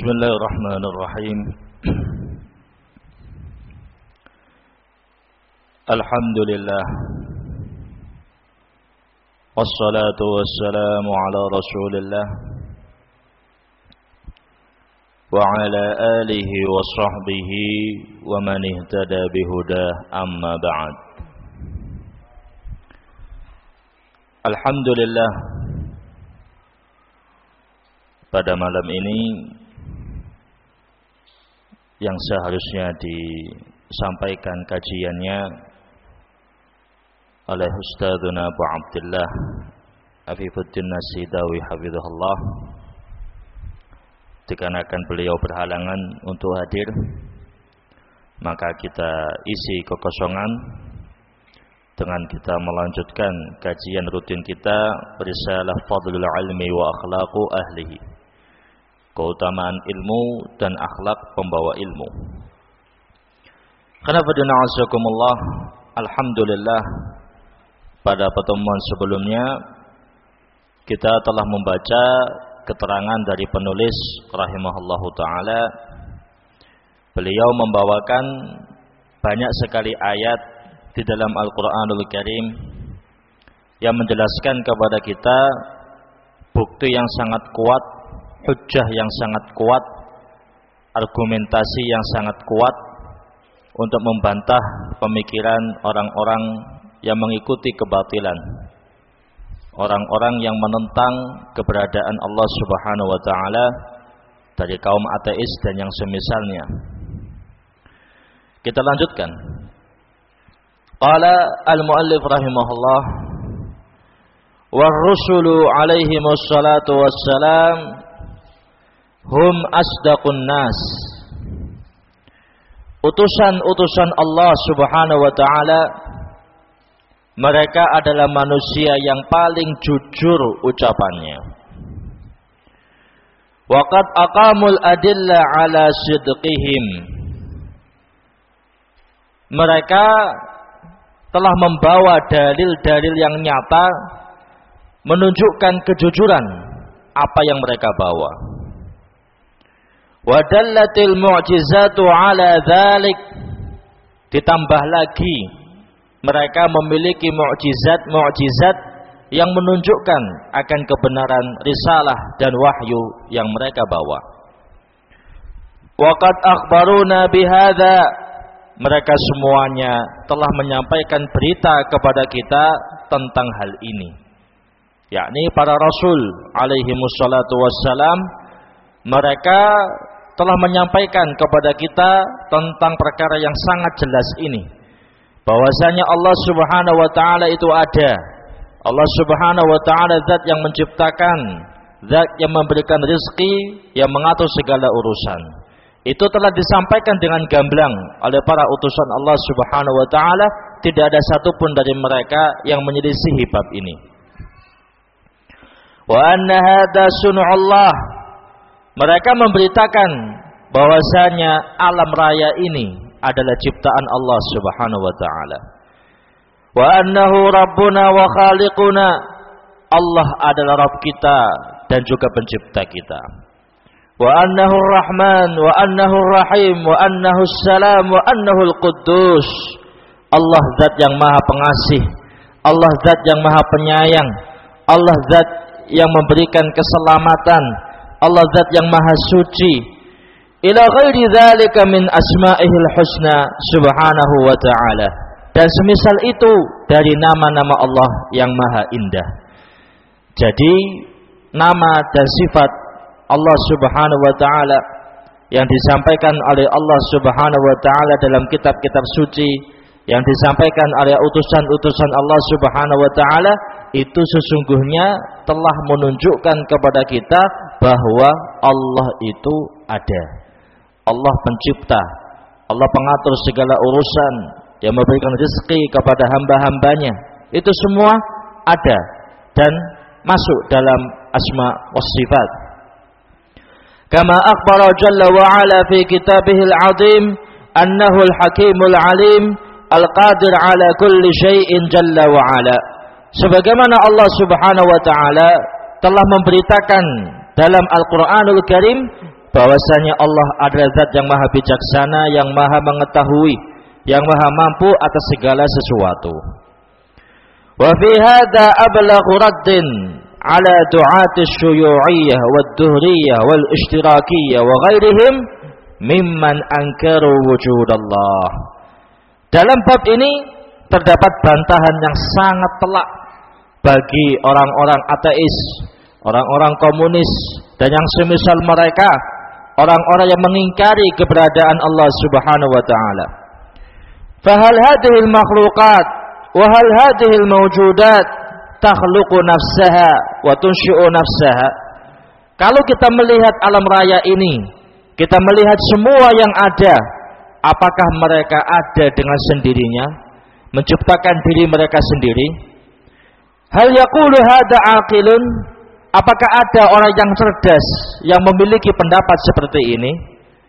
Bismillahirrahmanirrahim. Alhamdulillah. Wassalatu wassalamu ala Rasulillah wa ala alihi wa sahbihi wa man ihtada bihudah, amma ba'd. Alhamdulillah, pada malam ini yang seharusnya disampaikan kajiannya oleh Ustadzuna Abu Abdullah Afifuddin Nasidawi hafizahullah, dikarenakan beliau berhalangan untuk hadir, maka kita isi kekosongan dengan kita melanjutkan kajian rutin kita Risalah Fadlul Ilmi wa Akhlaqu Ahlihi, keutamaan ilmu dan akhlak pembawa ilmu. Khonafidina azakumullah, alhamdulillah, pada pertemuan sebelumnya kita telah membaca keterangan dari penulis rahimahullahu ta'ala. Beliau membawakan banyak sekali ayat di dalam Al-Quranul Karim yang menjelaskan kepada kita bukti yang sangat kuat, hujjah yang sangat kuat, argumentasi yang sangat kuat untuk membantah pemikiran orang-orang yang mengikuti kebatilan, orang-orang yang menentang keberadaan Allah Subhanahu wa ta'ala dari kaum ateis dan yang semisalnya. Kita lanjutkan. Qala al-muallif rahimahullah, war-rusulu alaihimus salatu wassalam hum asdaqun nas. Utusan-utusan Allah Subhanahu wa ta'ala, mereka adalah manusia yang paling jujur ucapannya. Wa qad aqamul adilla ala sidqihim. Mereka telah membawa dalil-dalil yang nyata menunjukkan kejujuran apa yang mereka bawa. Wa dallatil mu'jizatu ala dzalik. Ditambah lagi mereka memiliki mukjizat-mukjizat yang menunjukkan akan kebenaran risalah dan wahyu yang mereka bawa. Wa qad akhbaruna bihadza. Mereka semuanya telah menyampaikan berita kepada kita tentang hal ini, yakni para rasul alaihimus salatu wassalam. Mereka telah menyampaikan kepada kita tentang perkara yang sangat jelas ini, bahwasanya Allah Subhanahu wa ta'ala itu ada. Allah Subhanahu wa ta'ala zat yang menciptakan, zat yang memberikan rezeki, yang mengatur segala urusan. Itu telah disampaikan dengan gamblang oleh para utusan Allah Subhanahu wa ta'ala. Tidak ada satupun dari mereka yang menyelisihi bab ini. Wa anna hadza sun'ullah. Mereka memberitakan bahwasanya alam raya ini adalah ciptaan Allah Subhanahu wa ta'ala. Wa annahu rabbuna wa khaliquna. Allah adalah Rabb kita dan juga pencipta kita. Wa annahu rahman wa annahu rahim wa annahu salam wa annahu al-quddus. Allah zat yang maha pengasih, Allah zat yang maha penyayang, Allah zat yang memberikan keselamatan, Allah zat yang maha suci. Ila ghairi dzalika min asma'ihil husna subhanahu wa ta'ala. Dan semisal itu dari nama-nama Allah yang maha indah. Jadi nama dan sifat Allah Subhanahu wa ta'ala yang disampaikan oleh Allah Subhanahu wa ta'ala dalam kitab-kitab suci, yang disampaikan oleh utusan-utusan Allah Subhanahu wa ta'ala, itu sesungguhnya telah menunjukkan kepada kita bahwa Allah itu ada. Allah pencipta, Allah pengatur segala urusan, yang memberikan rezeki kepada hamba-hambanya. Itu semua ada dan masuk dalam asma was sifat. Kama akhbara jalla wa ala fi kitabihil azim annahu al-hakimul alim al-qadir ala kulli syai'in jalla wa ala. Sebagaimana Allah Subhanahu wa ta'ala telah memberitakan dalam Al-Quranul Karim bahwasanya Allah adalah zat yang maha bijaksana, yang maha mengetahui, yang maha mampu atas segala sesuatu. Wa fi hadza ablaghu raddin ala du'ati syuyu'iyyah wad-duhriyyah wal-ishtirakiyah wa ghairihim mimman ankaru wujudallah. Dalam bab ini terdapat bantahan yang sangat telak bagi orang-orang ateis, orang-orang komunis dan yang semisal mereka, orang-orang yang mengingkari keberadaan Allah Subhanahu wa taala. Fahal hadhihi al-makhluqat wa hal hadhihi al-mawjudat takhluqu nafsaha wa tunshi'u nafsaha? Kalau kita melihat alam raya ini, kita melihat semua yang ada, apakah mereka ada dengan sendirinya, menciptakan diri mereka sendiri? Hal yaqulu hadza aqilun? Apakah ada orang yang cerdas yang memiliki pendapat seperti ini?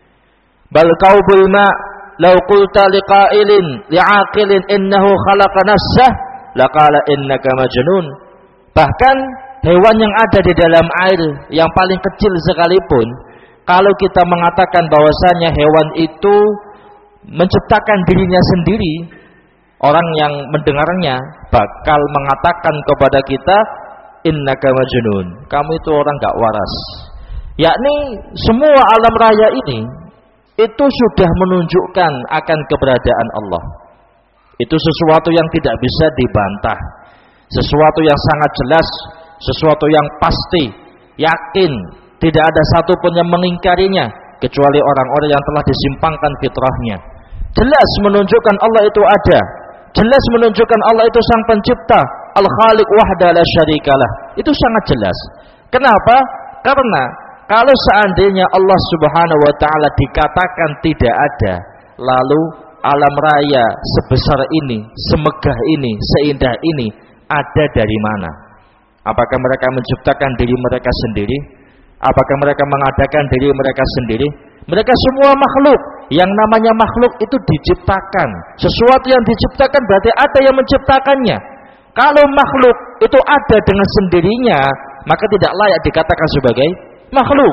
Bal qaubul ma law qulta liqa'ilin li'aqilin innahu khalaqa nafsah laqala innaka majnun. Bahkan hewan yang ada di dalam air yang paling kecil sekalipun, kalau kita mengatakan bahwasanya hewan itu menciptakan dirinya sendiri, orang yang mendengarnya bakal mengatakan kepada kita, innaka majnun, kamu itu orang gak waras. Yakni semua alam raya ini itu sudah menunjukkan akan keberadaan Allah. Itu sesuatu yang tidak bisa dibantah, sesuatu yang sangat jelas, sesuatu yang pasti, yakin, tidak ada satupun yang mengingkarinya kecuali orang-orang yang telah disimpangkan fitrahnya. Jelas menunjukkan Allah itu ada, jelas menunjukkan Allah itu sang pencipta, Al-Khaliq wahda la syarikalah. Itu sangat jelas. Kenapa? Karena kalau seandainya Allah Subhanahu wa taala dikatakan tidak ada, lalu alam raya sebesar ini, semegah ini, seindah ini ada dari mana? Apakah mereka menciptakan diri mereka sendiri? Apakah mereka mengadakan diri mereka sendiri? Mereka semua makhluk. Yang namanya makhluk itu diciptakan. Sesuatu yang diciptakan berarti ada yang menciptakannya. Kalau makhluk itu ada dengan sendirinya, maka tidak layak dikatakan sebagai makhluk.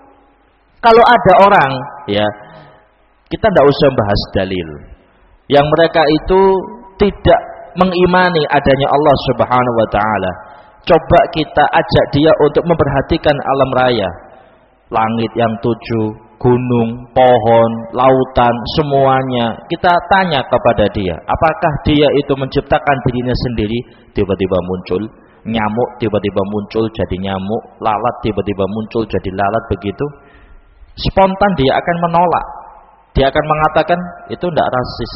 Kalau ada orang, ya, kita tidak usah bahas dalil. Yang mereka itu tidak mengimani adanya Allah Subhanahu wa taala. Coba kita ajak dia untuk memperhatikan alam raya. Langit yang 7, gunung, pohon, lautan, semuanya. Kita tanya kepada dia, apakah dia itu menciptakan dirinya sendiri? Tiba-tiba muncul nyamuk, tiba-tiba muncul jadi nyamuk, lalat tiba-tiba muncul jadi lalat, begitu. Spontan dia akan menolak. Dia akan mengatakan itu tidak rasis,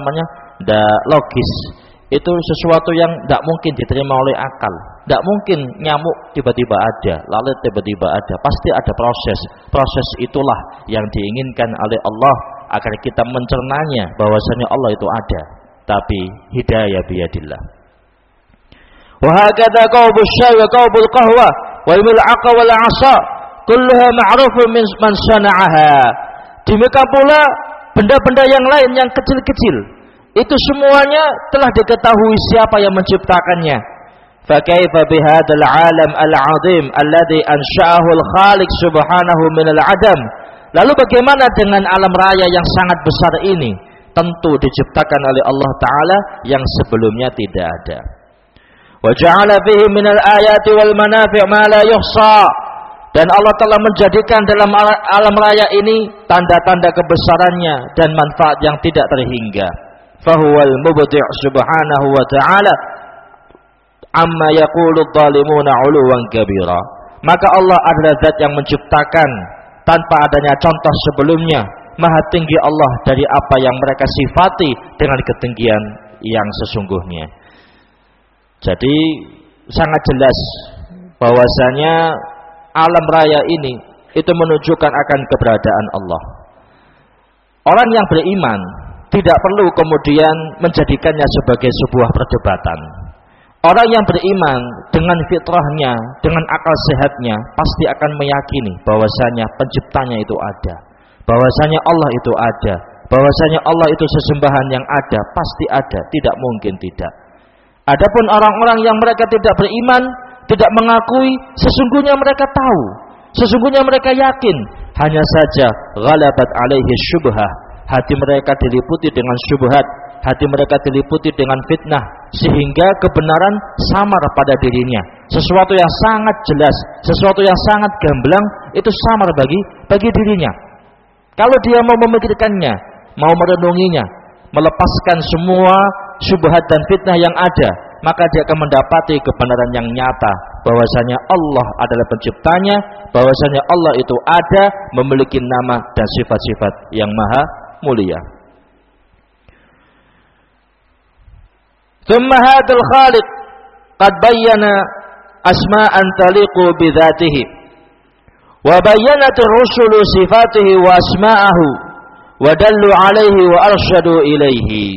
tidak logis. Itu sesuatu yang tidak mungkin diterima oleh akal. Tidak mungkin nyamuk tiba-tiba ada, lalat tiba-tiba ada. Pasti ada proses. Proses itulah yang diinginkan oleh Allah agar kita mencernanya bahwasanya Allah itu ada. Tapi hidayah biyadillah. Wa hakadha qaubus syai wa qaubul qahwa wal mil'aqa wal 'asa kulluha ma'rufun min man sana'aha. Demikian pula benda-benda yang lain yang kecil-kecil, itu semuanya telah diketahui siapa yang menciptakannya. Fakaifa bihadzal 'alam al-'azim alladhi ansha'ahu al-Khaliq subhanahu min al-'adam. Lalu bagaimana dengan alam raya yang sangat besar ini? Tentu diciptakan oleh Allah taala yang sebelumnya tidak ada. Wa ja'ala fihi min al-ayati wal manafi' ma la yuhsa. Dan Allah telah menjadikan dalam alam raya ini tanda-tanda kebesarannya dan manfaat yang tidak terhingga. Fahuwal mubdi' subhanahu wa ta'ala amma yaqulu adh-dhalimuna 'uluwan kabira. Maka Allah adalah zat yang menciptakan tanpa adanya contoh sebelumnya. Maha tinggi Allah dari apa yang mereka sifati dengan ketinggian yang sesungguhnya. Jadi sangat jelas bahwasanya alam raya ini itu menunjukkan akan keberadaan Allah. Orang yang beriman tidak perlu kemudian menjadikannya sebagai sebuah perdebatan. Orang yang beriman dengan fitrahnya, dengan akal sehatnya, pasti akan meyakini bahwasanya penciptanya itu ada, bahwasanya Allah itu ada, bahwasanya Allah itu sesembahan yang ada, pasti ada, tidak mungkin tidak. Adapun orang-orang yang mereka tidak beriman, tidak mengakui, sesungguhnya mereka tahu, sesungguhnya mereka yakin hanya saja ghalabat alaihi syubhah, hati mereka diliputi dengan syubhat, hati mereka diliputi dengan fitnah, sehingga kebenaran samar pada dirinya. Sesuatu yang sangat jelas, sesuatu yang sangat gamblang itu samar bagi dirinya. Kalau dia mau memikirkannya, mau merenunginya, melepaskan semua syubhat dan fitnah yang ada, maka dia akan mendapati kebenaran yang nyata, bahwasanya Allah adalah penciptanya, bahwasanya Allah itu ada, memiliki nama dan sifat-sifat yang maha mulia. Thumma hadal khaliq qad bayyana asma'an taliqu bidzatihi wa bayyanat ar-rusulu sifatihi wa asma'ahu wa dallu alaihi wa arsyadu ilaihi.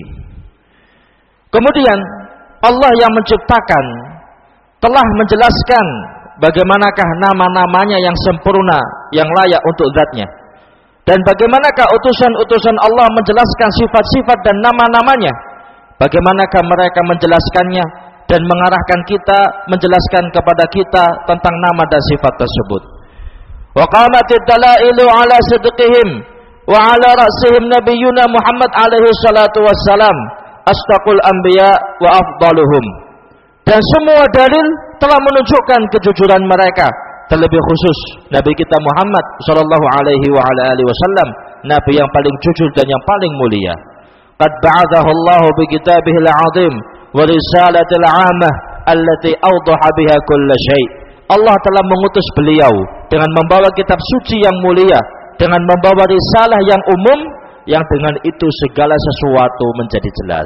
Kemudian Allah yang menciptakan telah menjelaskan bagaimanakah nama-namanya yang sempurna, yang layak untuk zatnya, dan bagaimanakah utusan-utusan Allah menjelaskan sifat-sifat dan nama-namanya, bagaimanakah mereka menjelaskannya dan mengarahkan kita, menjelaskan kepada kita tentang nama dan sifat tersebut. Wa qamatid dalailu ala sidqihim wa ala ra'sihim nabiyyuna Muhammad alaihi salatu wassalam astaqul anbiya wa afdaluhum. Dan semua dalil telah menunjukkan kejujuran mereka, terlebih khusus Nabi kita Muhammad sallallahu alaihi wa ala alihi wasallam, nabi yang paling jujur dan yang paling mulia. Qad ba'athahu Allah bi kitabihil 'azim wa risalatil 'ammah allati awdaha biha kull syai'. Allah telah mengutus beliau dengan membawa kitab suci yang mulia, dengan membawa risalah yang umum, yang dengan itu segala sesuatu menjadi jelas.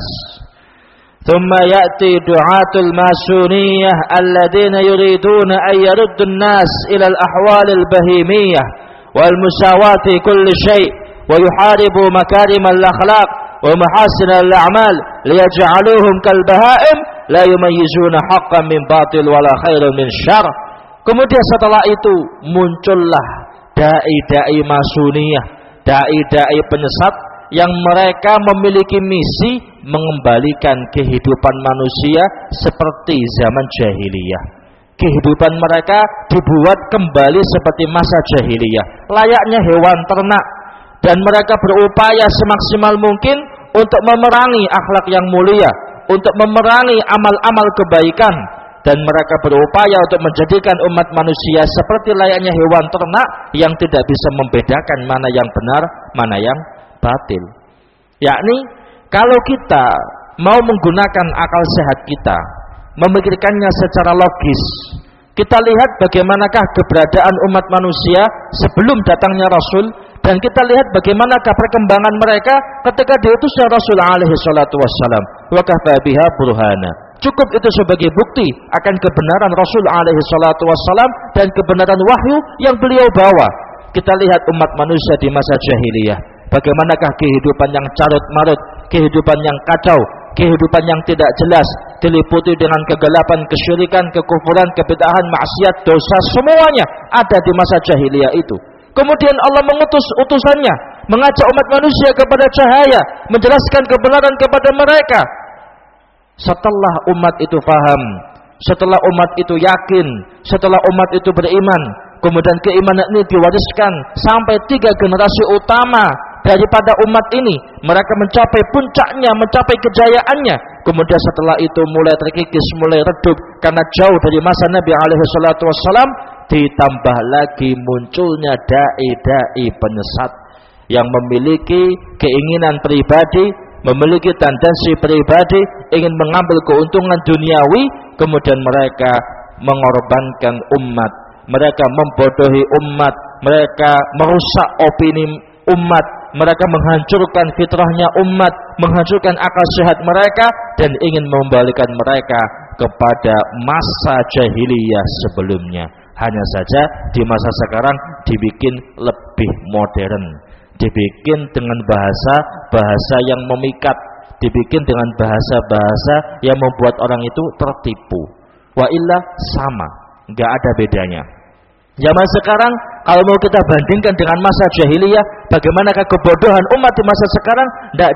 Thumma ya'ti du'atul masuniyah alladhina yuriduna an yaruddu an-nas ila al-ahwal al-bahimiyah wal musawati kulli syai' wa yuharibu makarim al-akhlaq wa mahasin al-a'mal liyaj'aluhum kal bahaim la yumayyizuna haqqan min batil wala khairan min syarr. Kemudian setelah itu muncullah dai-dai masuniyah, dai-dai penyesat yang mereka memiliki misi mengembalikan kehidupan manusia seperti zaman jahiliyah. Kehidupan mereka dibuat kembali seperti masa jahiliyah, layaknya hewan ternak, dan mereka berupaya semaksimal mungkin untuk memerangi akhlak yang mulia, untuk memerangi amal-amal kebaikan, dan mereka berupaya untuk menjadikan umat manusia seperti layaknya hewan ternak yang tidak bisa membedakan mana yang benar, mana yang batil. Yakni kalau kita mau menggunakan akal sehat kita, memikirkannya secara logis, kita lihat bagaimanakah keberadaan umat manusia sebelum datangnya Rasul, dan kita lihat bagaimanakah perkembangan mereka ketika diutusnya Rasul alaihi salatu wassalam. Wa kafa biha burhana. Cukup itu sebagai bukti akan kebenaran Rasul alaihi salatu wassalam dan kebenaran wahyu yang beliau bawa. Kita lihat umat manusia di masa jahiliyah, bagaimanakah kehidupan yang carut-marut, kehidupan yang kacau, kehidupan yang tidak jelas, diliputi dengan kegelapan, kesyirikan, kekufuran, kebid'ahan, maksiat, dosa, semuanya ada di masa jahiliyah itu. Kemudian Allah mengutus utusannya, mengajak umat manusia kepada cahaya, menjelaskan kebenaran kepada mereka. Setelah umat itu faham, setelah umat itu yakin, setelah umat itu beriman, kemudian keimanan ini diwariskan sampai 3 generasi utama daripada umat ini. Mereka mencapai puncaknya, mencapai kejayaannya. Kemudian setelah itu mulai terkikis, mulai redup karena jauh dari masa Nabi alaihi salatu wassalam. Ditambah lagi munculnya dai-dai penyesat yang memiliki keinginan pribadi, memiliki tendensi pribadi, ingin mengambil keuntungan duniawi. Kemudian mereka mengorbankan umat, mereka membodohi umat, mereka merusak opini umat, mereka menghancurkan fitrahnya umat, menghancurkan akal sehat mereka, dan ingin mengembalikan mereka kepada masa jahiliyah sebelumnya. Hanya saja di masa sekarang dibikin lebih modern, dibikin dengan bahasa yang memikat, dibikin dengan bahasa yang membuat orang itu tertipu. Wa illa sama, nggak ada bedanya. Zaman sekarang kalau mau kita bandingkan dengan masa jahiliyah, bagaimanakah kebodohan umat di masa sekarang? Tidak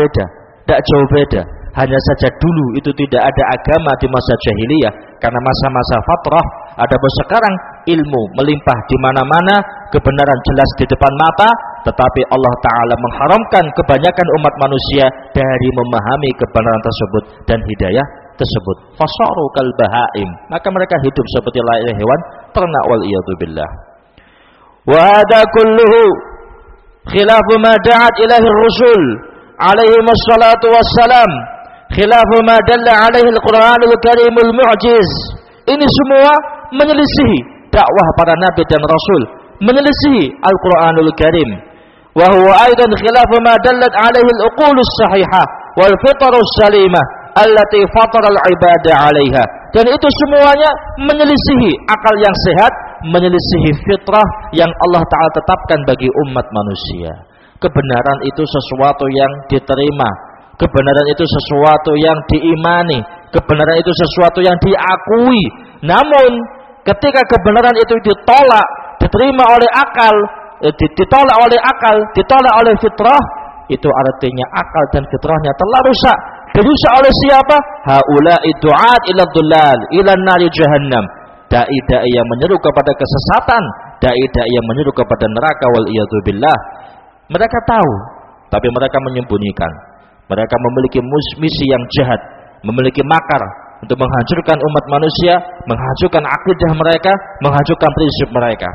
jauh beda. Hanya saja dulu itu tidak ada agama di masa jahiliyah, karena masa-masa fatrah, Adapun sekarang ilmu melimpah di mana-mana, kebenaran jelas di depan mata, tetapi Allah Ta'ala mengharamkan kebanyakan umat manusia dari memahami kebenaran tersebut dan hidayah tersebut. Fasaru kal bahaim, maka mereka hidup seperti layaknya hewan ternak, wal iyadu billah. Wa hadha kulluhu khilafu ma da'at ilahi ar-rusul alaihi wassalatu wassalam, khilafu ma dalla alaihi al-Qur'anul Karimul Mu'jiz. Ini semua menyelisihi dakwah para nabi dan rasul, menyelisihi Al-Qur'anul Karim. Wa huwa aidan khilafu ma dallat alaihi al-uqulus sahihah wal fitrus salimah allati fatara al-ibada 'alaiha. Dan itu semuanya menyelisihi akal yang sehat, menyelisihi fitrah yang Allah Ta'ala tetapkan bagi umat manusia. Kebenaran itu sesuatu yang diterima, kebenaran itu sesuatu yang diimani, kebenaran itu sesuatu yang diakui. Namun ketika kebenaran itu ditolak, diterima oleh akal, ditolak oleh akal, ditolak oleh fitrah, itu artinya akal dan fitrahnya telah rusak. Dirusak oleh siapa? Haula'i du'at ila dhulal ila nari jahannam. Dai-dai yang menyeru kepada kesesatan, dai-dai yang menyeru kepada neraka, wal iyadu billah. Mereka tahu, tapi mereka menyembunyikan. Mereka memiliki misi yang jahat, memiliki makar untuk menghancurkan umat manusia, menghancurkan akidah mereka, menghancurkan prinsip mereka.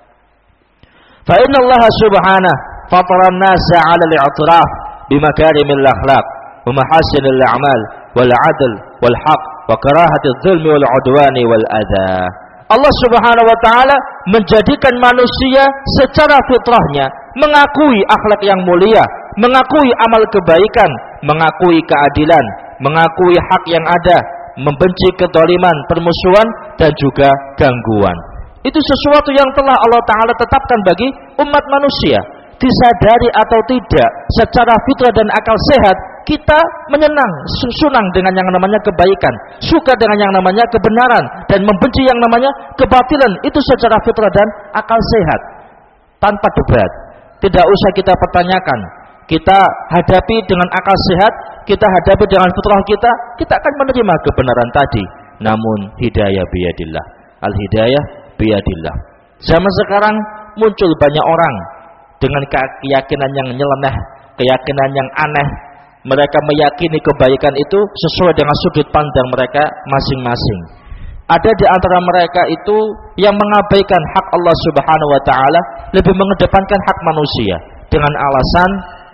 Fa inna Allah subhanahu fatara an-nasa 'ala al-i'tiraf bimakarimil akhlaq wa mahasinil a'mal wal 'adl wal haqq wa karahatil zulmi wal 'udwani wal adha. Allah Subhanahu wa taala menjadikan manusia secara fitrahnya mengakui akhlak yang mulia, mengakui amal kebaikan, mengakui keadilan, mengakui hak yang ada, membenci kezaliman, permusuhan dan juga gangguan. Itu sesuatu yang telah Allah Ta'ala tetapkan bagi umat manusia. Disadari atau tidak, secara fitrah dan akal sehat, kita senang dengan yang namanya kebaikan, suka dengan yang namanya kebenaran, dan membenci yang namanya kebatilan. Itu secara fitrah dan akal sehat, tanpa debat. Tidak usah kita pertanyakan. Kita hadapi dengan akal sehat, kita hadapi dengan fitrah kita akan menerima kebenaran tadi. Namun hidayah biyadillah, al-hidayah biyadillah. Zaman sekarang muncul banyak orang dengan keyakinan yang nyeleneh, keyakinan yang aneh. Mereka meyakini kebaikan itu sesuai dengan sudut pandang mereka masing-masing. Ada di antara mereka itu yang mengabaikan hak Allah Subhanahu wa taala, lebih mengedepankan hak manusia dengan alasan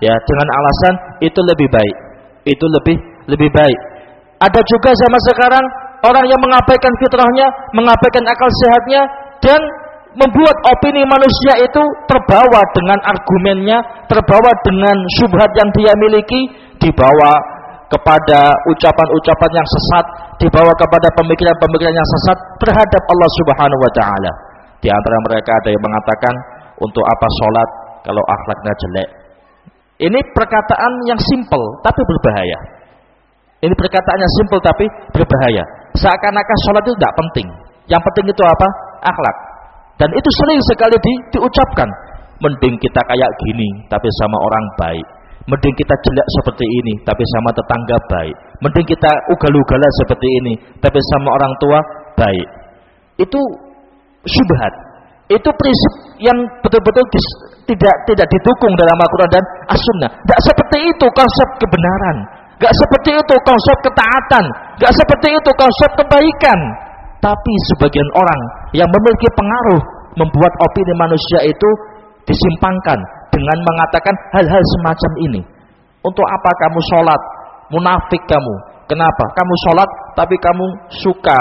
itu lebih baik. Itu lebih baik. Ada juga zaman sekarang orang yang mengabaikan fitrahnya, mengabaikan akal sehatnya, dan membuat opini manusia itu terbawa dengan argumennya, terbawa dengan syubhat yang dia miliki, dibawa kepada ucapan-ucapan yang sesat, dibawa kepada pemikiran-pemikiran yang sesat terhadap Allah Subhanahu wa taala. Di antara mereka ada yang mengatakan, untuk apa sholat kalau akhlaknya jelek? Ini perkataan yang simpel tapi berbahaya. Ini perkataan yang simpel tapi berbahaya. Seakan-akan sholat itu tidak penting. Yang penting itu apa? Akhlak. Dan itu sering sekali diucapkan. Mending kita kayak gini tapi sama orang baik. Mending kita jelek seperti ini tapi sama tetangga baik. Mending kita ugal-ugalan seperti ini tapi sama orang tua baik. Itu syubhat. Itu prinsip yang betul-betul tidak didukung dalam Al-Quran dan As-Sunnah. Tidak seperti itu konsep kebenaran, tidak seperti itu konsep ketaatan, tidak seperti itu konsep kebaikan. Tapi sebagian orang yang memiliki pengaruh membuat opini manusia itu disimpangkan dengan mengatakan hal-hal semacam ini. Untuk apa kamu sholat? Munafik kamu. Kenapa? Kamu sholat tapi kamu suka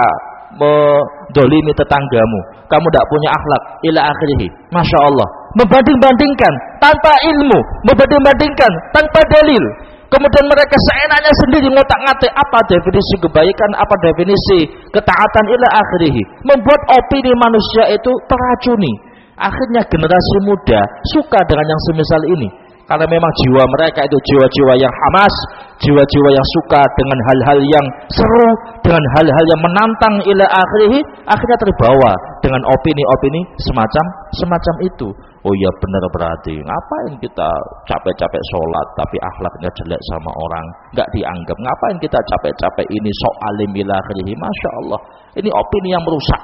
mendolimi tetanggamu, kamu tidak punya akhlak, ila akhirih. Masya Allah, membanding-bandingkan tanpa ilmu, membanding-bandingkan tanpa dalil. Kemudian mereka seenaknya sendiri ngotak-ngatik apa definisi kebaikan, apa definisi ketaatan, ila akhirih. Membuat opini manusia itu teracuni. Akhirnya generasi muda suka dengan yang semisal ini. Karena memang jiwa mereka itu jiwa-jiwa yang hamas, jiwa-jiwa yang suka dengan hal-hal yang seru, dengan hal-hal yang menantang ila akhirih, akhirnya terbawa dengan opini-opini semacam itu. Oh iya benar, berarti ngapain kita capek-capek sholat tapi akhlaknya jelek sama orang, nggak dianggap. Ngapain kita capek-capek ini sok alim ila akhirih. Masya Allah, ini opini yang merusak,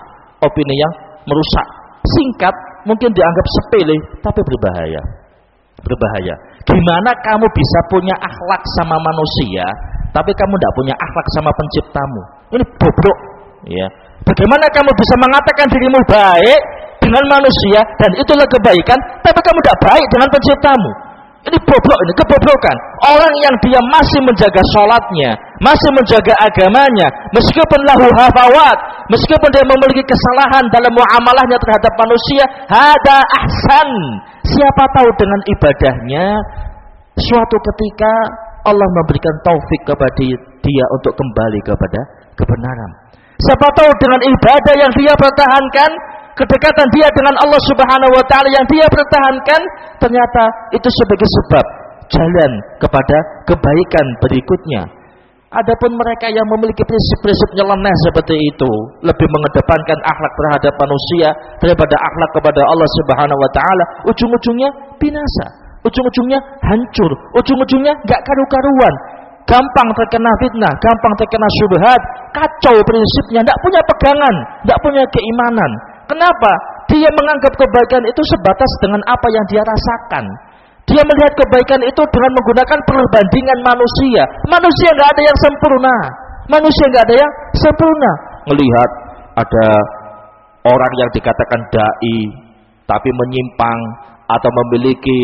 opini yang merusak. Singkat, mungkin dianggap sepele, tapi berbahaya. Berbahaya. Gimana kamu bisa punya akhlak sama manusia, tapi kamu tidak punya akhlak sama penciptamu? Ini bobrok. Ya. Bagaimana kamu bisa mengatakan dirimu baik dengan manusia dan itulah kebaikan, tapi kamu tidak baik dengan penciptamu? Ini bobrok, ini kebobrokan. Orang yang dia masih menjaga sholatnya, masih menjaga agamanya, meskipun lahu hafawat, meskipun dia memiliki kesalahan dalam muamalahnya terhadap manusia, hada ahsan. Siapa tahu dengan ibadahnya, suatu ketika Allah memberikan taufik kepada dia untuk kembali kepada kebenaran. Siapa tahu dengan ibadah yang dia pertahankan, kedekatan dia dengan Allah Subhanahu wa taala yang dia pertahankan, ternyata itu sebagai sebab jalan kepada kebaikan berikutnya. Adapun mereka yang memiliki prinsip-prinsip nyeleneh seperti itu, lebih mengedepankan akhlak terhadap manusia daripada akhlak kepada Allah Subhanahu wa taala, ujung-ujungnya binasa, ujung-ujungnya hancur, ujung-ujungnya enggak karu-karuan. Gampang terkena fitnah, gampang terkena syubhat, kacau prinsipnya, enggak punya pegangan, enggak punya keimanan. Kenapa? Dia menganggap kebaikan itu sebatas dengan apa yang dia rasakan. Dia melihat kebaikan itu dengan menggunakan perbandingan manusia. Manusia nggak ada yang sempurna. Manusia nggak ada yang sempurna. Melihat ada orang yang dikatakan dai, tapi menyimpang atau memiliki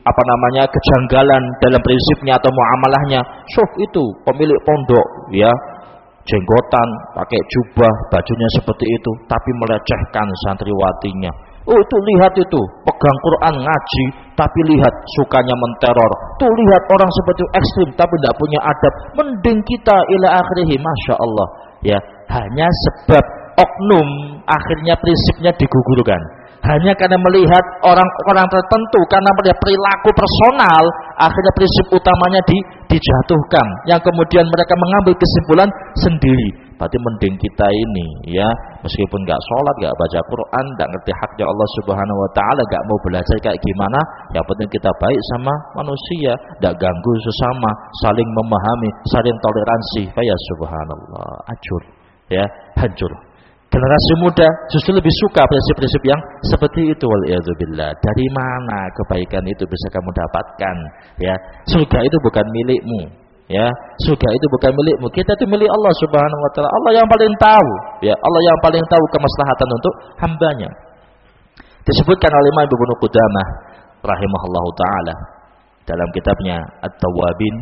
kejanggalan dalam prinsipnya atau muamalahnya. Itu pemilik pondok, ya. Jenggotan, pakai jubah, bajunya seperti itu, tapi melecehkan santriwatinya. Itu lihat itu, pegang Quran ngaji, tapi lihat sukanya menteror. Tuh lihat orang seperti itu ekstrim, tapi tidak punya adab. Mending kita ila akhirih, masya Allah. Ya, hanya sebab oknum akhirnya prinsipnya digugurkan. Hanya karena melihat orang-orang tertentu, karena melihat perilaku personal, akhirnya prinsip utamanya dijatuhkan. Yang kemudian mereka mengambil kesimpulan sendiri. Berarti mending kita ini, ya, meskipun nggak sholat, nggak baca Quran, nggak ngerti haknya Allah Subhanahu Wa Taala, nggak mau belajar kayak gimana, yang penting kita baik sama manusia, nggak ganggu sesama, saling memahami, saling toleransi. Ya Subhanallah, hancur, ya, hancur. Generasi muda justru lebih suka prinsip-prinsip yang seperti itu. Waliyadzubillah. Dari mana kebaikan itu bisa kamu dapatkan? Ya, surga itu bukan milikmu. Ya, surga itu bukan milikmu. Kita itu milik Allah Subhanahu Wa Taala. Allah yang paling tahu. Ya, Allah yang paling tahu kemaslahatan untuk hambanya. Disebutkan oleh Imam Ibnu Qudamah rahimahullahu taala dalam kitabnya At-Tawwabin,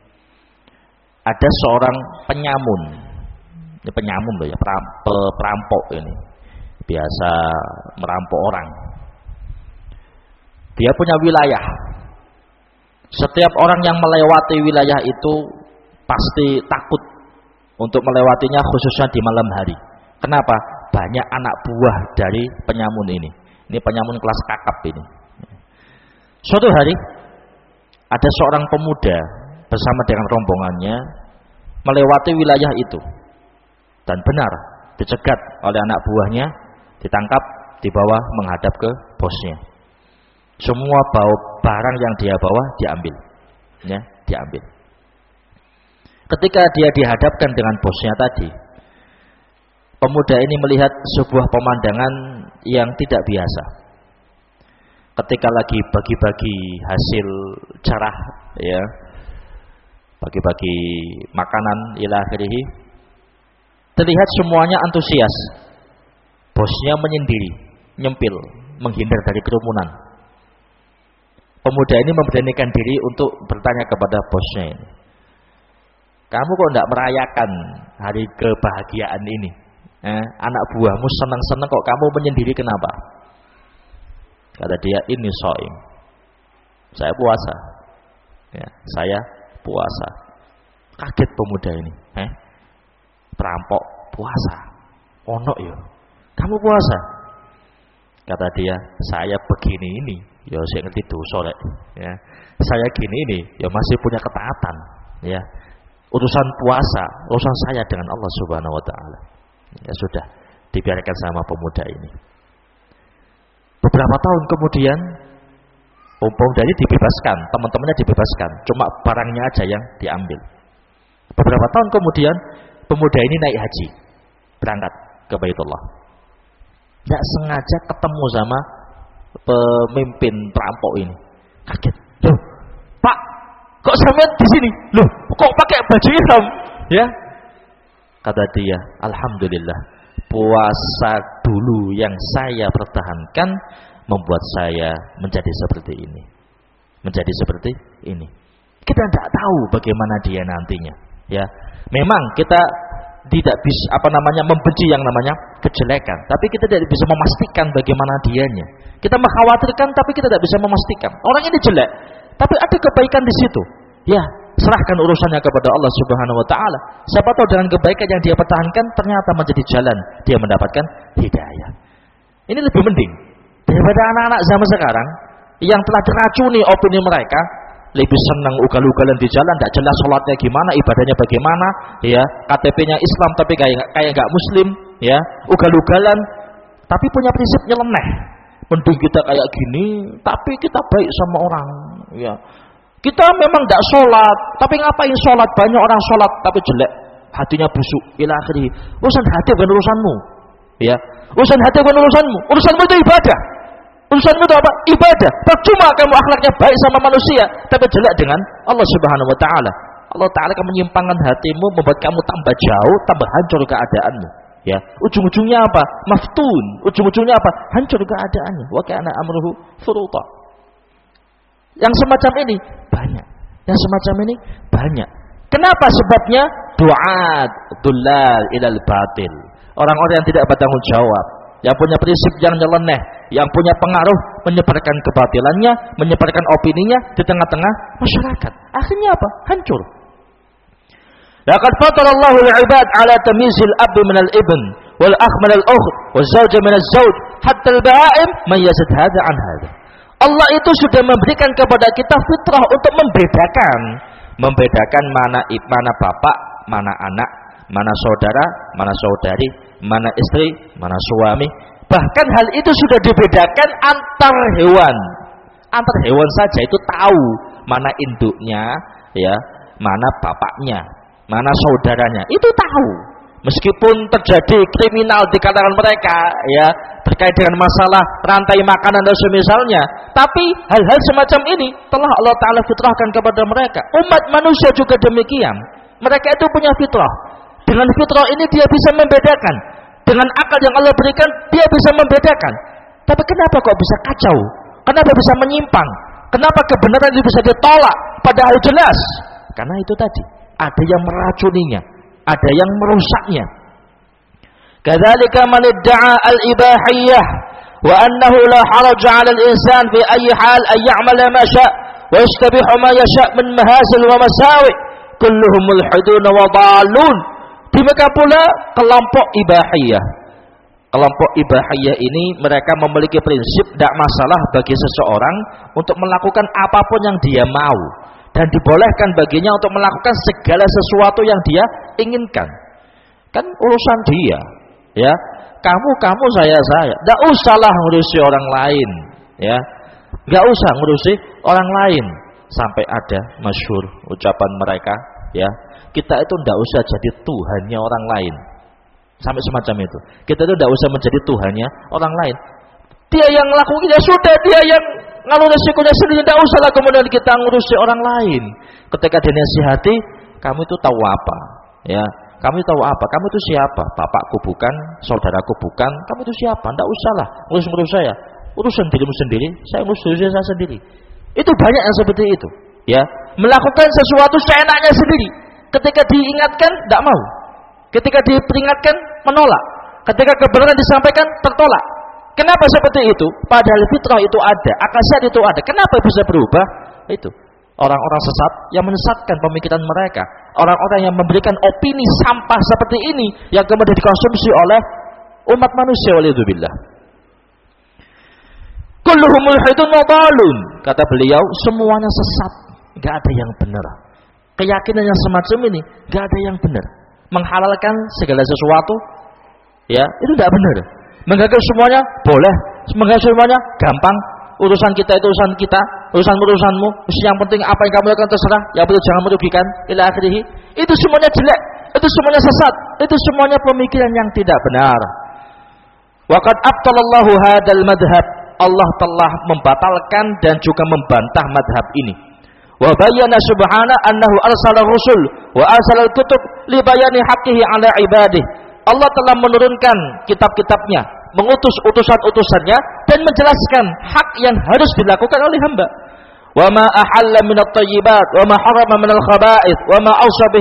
ada seorang penyamun. Ini penyamun loh ya, perampok ini. Biasa merampok orang. Dia punya wilayah. Setiap orang yang melewati wilayah itu pasti takut untuk melewatinya, khususnya di malam hari. Kenapa? Banyak anak buah dari penyamun ini. Ini penyamun kelas kakap ini. Suatu hari ada seorang pemuda bersama dengan rombongannya melewati wilayah itu. Dan benar dicegat oleh anak buahnya, ditangkap, dibawa menghadap ke bosnya. Semua barang yang dia bawa diambil, ya, diambil. Ketika dia dihadapkan dengan bosnya tadi, pemuda ini melihat sebuah pemandangan yang tidak biasa. Ketika lagi bagi-bagi hasil carah, ya, bagi-bagi makanan ila akhirih, terlihat semuanya antusias. Bosnya menyendiri, nyempil, menghindar dari kerumunan. Pemuda ini memberanikan diri untuk bertanya kepada bosnya ini, kamu kok tidak merayakan hari kebahagiaan ini? Anak buahmu senang-senang kok kamu menyendiri, kenapa? Kata dia, ini shaim, saya puasa. Ya, saya puasa. Kaget pemuda ini. Perampok puasa, ono ya, kamu puasa? Kata dia, saya begini ini, ya saya ngerti dosa, ya. Saya gini ini, ya masih punya ketaatan, ya. Urusan puasa, urusan saya dengan Allah Subhanahu Wa Taala. Ya sudah, dibiarkan sama pemuda ini. Beberapa tahun kemudian, pemuda ini dibebaskan, teman-temannya dibebaskan, cuma barangnya aja yang diambil. Beberapa tahun kemudian, pemuda ini naik haji, berangkat ke Baitullah. Tidak sengaja ketemu sama pemimpin perampok ini. Kaget. Loh, Pak, kok sampean di sini? Loh, kok pakai baju hitam? Ya. Kata dia, alhamdulillah, puasa dulu yang saya pertahankan membuat saya menjadi seperti ini. Menjadi seperti ini. Kita tidak tahu bagaimana dia nantinya. Ya, memang kita tidak bisa membenci yang namanya kejelekan, tapi kita tidak bisa memastikan bagaimana dianya. Kita mengkhawatirkan, tapi kita tidak bisa memastikan. Orang ini jelek, tapi ada kebaikan di situ. Ya, serahkan urusannya kepada Allah Subhanahu wa taala. Siapa tahu dengan kebaikan yang dia pertahankan ternyata menjadi jalan dia mendapatkan hidayah. Ini lebih mending daripada anak-anak zaman sekarang yang telah diracuni opini mereka, lebih senang ugal-ugalan di jalan, tidak jelas sholatnya gimana, ibadahnya bagaimana, ya, KTP-nya Islam tapi kayak nggak Muslim, ya, ugal-ugalan, tapi punya prinsip nyeleneh. Mending kita kayak gini, tapi kita baik sama orang, ya. Kita memang tidak sholat, tapi ngapain sholat? Banyak orang sholat tapi jelek, hatinya busuk. Ila akhirih. Urusan hati bukan urusanmu, ya. Urusan hati bukan urusanmu. Urusanmu itu ibadah. Urusanmu itu apa? Ibadah. Percuma kamu akhlaknya baik sama manusia, tapi jelek dengan Allah Subhanahu Wa Taala. Allah Taala akan menyimpangkan hatimu, membuat kamu tambah jauh, tambah hancur keadaanmu. Ya, ujung-ujungnya apa? Maftun. Ujung-ujungnya apa? Hancur keadaannya. Wa kana amruhu furuta. Yang semacam ini banyak. Yang semacam ini banyak. Kenapa sebabnya? Du'at dullal ilal batil. Orang-orang yang tidak bertanggung jawab, yang punya prinsip yang nyeleneh, yang punya pengaruh menyebarkan kebatilannya, menyebarkan opininya di tengah-tengah masyarakat. Akhirnya apa? Hancur. Laqad fatara Allahu al-'ibad 'ala tamyizil abd min al-ibn wal akh min al-ukht waz zawj min az-zawj hatta al-baha'im mayyazat hadha 'an hadha. Allah itu sudah memberikan kepada kita fitrah untuk membedakan mana bapak, mana anak, mana saudara, mana saudari, mana istri, mana suami. Bahkan hal itu sudah dibedakan antar hewan. Antar hewan saja itu tahu mana induknya, ya, mana bapaknya, mana saudaranya. Itu tahu. Meskipun terjadi kriminal di kalangan mereka, ya, terkait dengan masalah rantai makanan dan semisalnya, tapi hal-hal semacam ini telah Allah Ta'ala fitrahkan kepada mereka. Umat manusia juga demikian. Mereka itu punya fitrah. Dengan fitrah ini dia bisa membedakan. Dengan akal yang Allah berikan, dia bisa membedakan. Tapi kenapa kok bisa kacau? Kenapa bisa menyimpang? Kenapa kebenaran itu bisa ditolak padahal jelas? Karena itu tadi, ada yang meracuninya, ada yang merusaknya. Kadzalika man idda'a al-ibahiyah wa annahu la haraja 'ala al-insan fi ayyi hal an ya'mala ma syaa' wa yastabihu ma yasha' min mahasil wa masawi' kulluhum mulhidun wa dhalun. Demikian pula kelompok ibahiyah. Kelompok ibahiyah ini mereka memiliki prinsip tidak masalah bagi seseorang untuk melakukan apapun yang dia mau, dan dibolehkan baginya untuk melakukan segala sesuatu yang dia inginkan. Kan urusan dia, ya. Kamu saya. Tidak usahlah ngurusi orang lain, ya. Tidak usah ngurusi orang lain. Sampai ada masyhur ucapan mereka, ya. Kita itu tidak usah jadi Tuhannya orang lain. Sampai semacam itu. Kita itu tidak usah menjadi Tuhannya orang lain. Dia yang lakukan, ya sudah, dia yang ngalur resikonya sendiri, tidak usahlah kemudian kita ngurusi orang lain. Ketika dinasihati, kamu itu tahu apa, ya? Kamu tahu apa? Kamu itu siapa? Bapakku bukan, saudaraku bukan. Kamu itu siapa? Tidak usahlah ngurus saya. Urusan dirimu sendiri, saya ngurus diri saya sendiri. Itu banyak yang seperti itu, ya. Melakukan sesuatu seenaknya sendiri. Ketika diingatkan, tidak mau. Ketika diperingatkan, menolak. Ketika kebenaran disampaikan, tertolak. Kenapa seperti itu? Padahal fitrah itu ada, akal sehat itu ada. Kenapa bisa berubah? Itu orang-orang sesat yang menyesatkan pemikiran mereka. Orang-orang yang memberikan opini sampah seperti ini yang kemudian dikonsumsi oleh umat manusia, waliyadzubillah. Kulluhum mulhidun wa dhalun. Kata beliau, semuanya sesat, enggak ada yang benar. Keyakinan yang semacam ini enggak ada yang benar. Menghalalkan segala sesuatu, ya, itu tidak benar. Menggagal semuanya boleh, menggagal semuanya gampang. Urusan kita itu urusan kita, urusanmu. Yang penting apa yang kamu lakukan terserah, yang penting jangan merugikan. Ila akhirih. Itu semuanya jelek, itu semuanya sesat, itu semuanya pemikiran yang tidak benar. Wa qad abtalallahu hadzal madhhab. Allah telah membatalkan dan juga membantah madhab ini. Wa bayyana subhana annahu arsala rusul wa arsala al-kutub li bayani haqqihi ala ibadihi. Allah telah menurunkan kitab-kitabnya, mengutus utusan-utusannya dan menjelaskan hak yang harus dilakukan oleh hamba. Wa ma ahalla minat thayyibat wa ma harama minal khaba'ith wa ma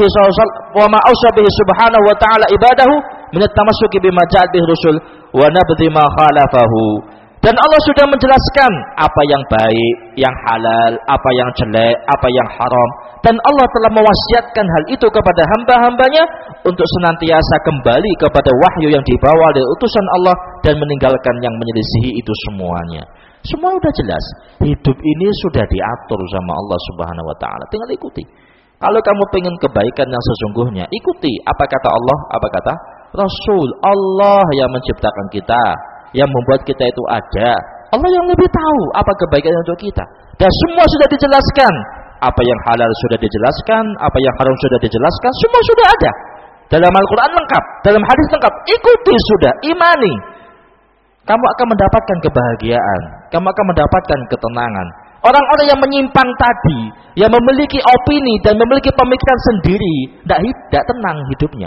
awsa bihi subhanahu wa ta'ala ibadahu minat tamassuki bima ja'at bihi rusul wa nabdhi ma khalafahu. Dan Allah sudah menjelaskan apa yang baik, yang halal, apa yang jelek, apa yang haram. Dan Allah telah mewasiatkan hal itu kepada hamba-hambanya untuk senantiasa kembali kepada wahyu yang dibawa dari utusan Allah dan meninggalkan yang menyelisihi itu semuanya. Semua sudah jelas. Hidup ini sudah diatur sama Allah Subhanahu wa taala. Tinggal ikuti. Kalau kamu pengen kebaikan yang sesungguhnya, ikuti apa kata Allah, apa kata Rasul. Allah yang menciptakan kita, yang membuat kita itu ada. Allah yang lebih tahu apa kebaikan untuk kita. Dan semua sudah dijelaskan. Apa yang halal sudah dijelaskan, apa yang haram sudah dijelaskan, semua sudah ada. Dalam Al-Quran lengkap, dalam hadis lengkap. Ikuti sudah, imani. Kamu akan mendapatkan kebahagiaan, kamu akan mendapatkan ketenangan. Orang-orang yang menyimpang tadi, yang memiliki opini dan memiliki pemikiran sendiri, tidak tenang hidupnya.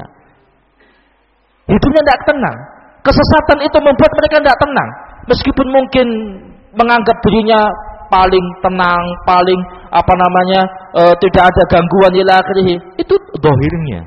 Hidupnya tidak tenang. Kesesatan itu membuat mereka tidak tenang. Meskipun mungkin menganggap dirinya paling tenang, paling tidak ada gangguan ila akhirih. Itu dohirnya.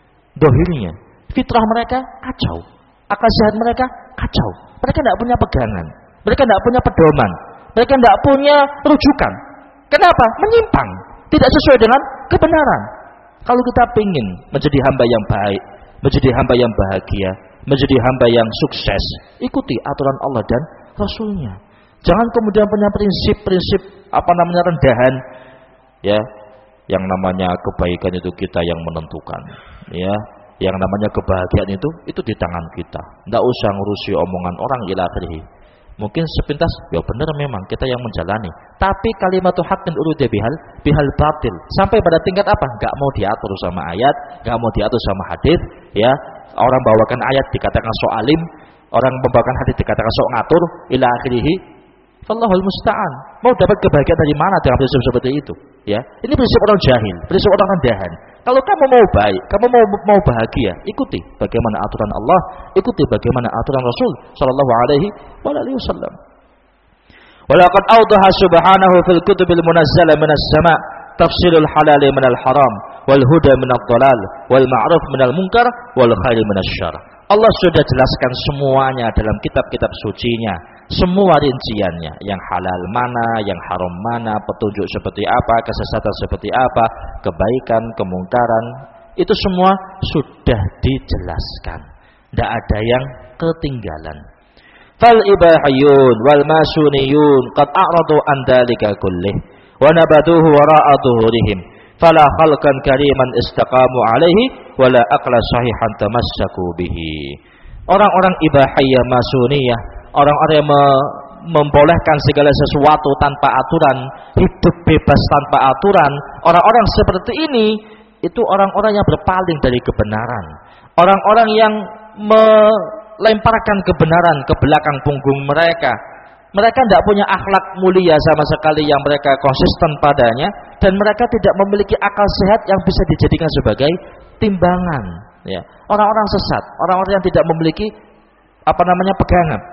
Fitrah mereka kacau. Akal sehat mereka kacau. Mereka tidak punya pegangan. Mereka tidak punya pedoman. Mereka tidak punya rujukan. Kenapa? Menyimpang. Tidak sesuai dengan kebenaran. Kalau kita ingin menjadi hamba yang baik, menjadi hamba yang bahagia, menjadi hamba yang sukses, ikuti aturan Allah dan Rasulnya. Jangan kemudian punya prinsip-prinsip rendahan, ya, yang namanya kebaikan itu kita yang menentukan, ya, yang namanya kebahagiaan itu di tangan kita. Tidak usah ngurusi omongan orang ila akhirih. Mungkin sepintas, ya benar memang kita yang menjalani. Tapi kalimatu haqqin urida bihal batil. Sampai pada tingkat apa? Enggak mau diatur sama ayat, enggak mau diatur sama hadis, ya. Orang bawakan ayat dikatakan sok alim, orang membawakan hadis dikatakan sok ngatur ila akhirih. Wallahul musta'an. Mau dapat kebahagiaan dari mana dengan prinsip seperti itu? Ya, ini prinsip orang jahil, prinsip orang rendahan. Kalau kamu mau baik, kamu mau bahagia, ikuti bagaimana aturan Allah, ikuti bagaimana aturan Rasul sallallahu alaihi wasallam. Walaqad awdaha subhanahu fil kutubil munazzala minas sama' tafsirul halal minal haram wal huda minad dhalal wal ma'ruf minal munkar wal khair minas syarr. Allah sudah jelaskan semuanya dalam kitab-kitab sucinya, semua rinciannya, yang halal mana, yang haram mana, petunjuk seperti apa, kesesatan seperti apa, kebaikan, kemungkaran, itu semua sudah dijelaskan. Tidak ada yang ketinggalan. Fal ibahiyun wal masuniyun qad a'radu an dzalika kullih wa nabaduhu wara'a dhuhurihim fala khalqan kariman istaqamu alaihi wala aqla sahihan tamassaku bihi. Orang-orang ibahiyah masuniyah, orang-orang yang membolehkan segala sesuatu tanpa aturan, hidup bebas tanpa aturan, orang-orang seperti ini itu orang-orang yang berpaling dari kebenaran, orang-orang yang melemparkan kebenaran ke belakang punggung mereka. Mereka tidak punya akhlak mulia sama sekali yang mereka konsisten padanya, dan mereka tidak memiliki akal sehat yang bisa dijadikan sebagai timbangan. Ya, orang-orang sesat, orang-orang yang tidak memiliki pegangan.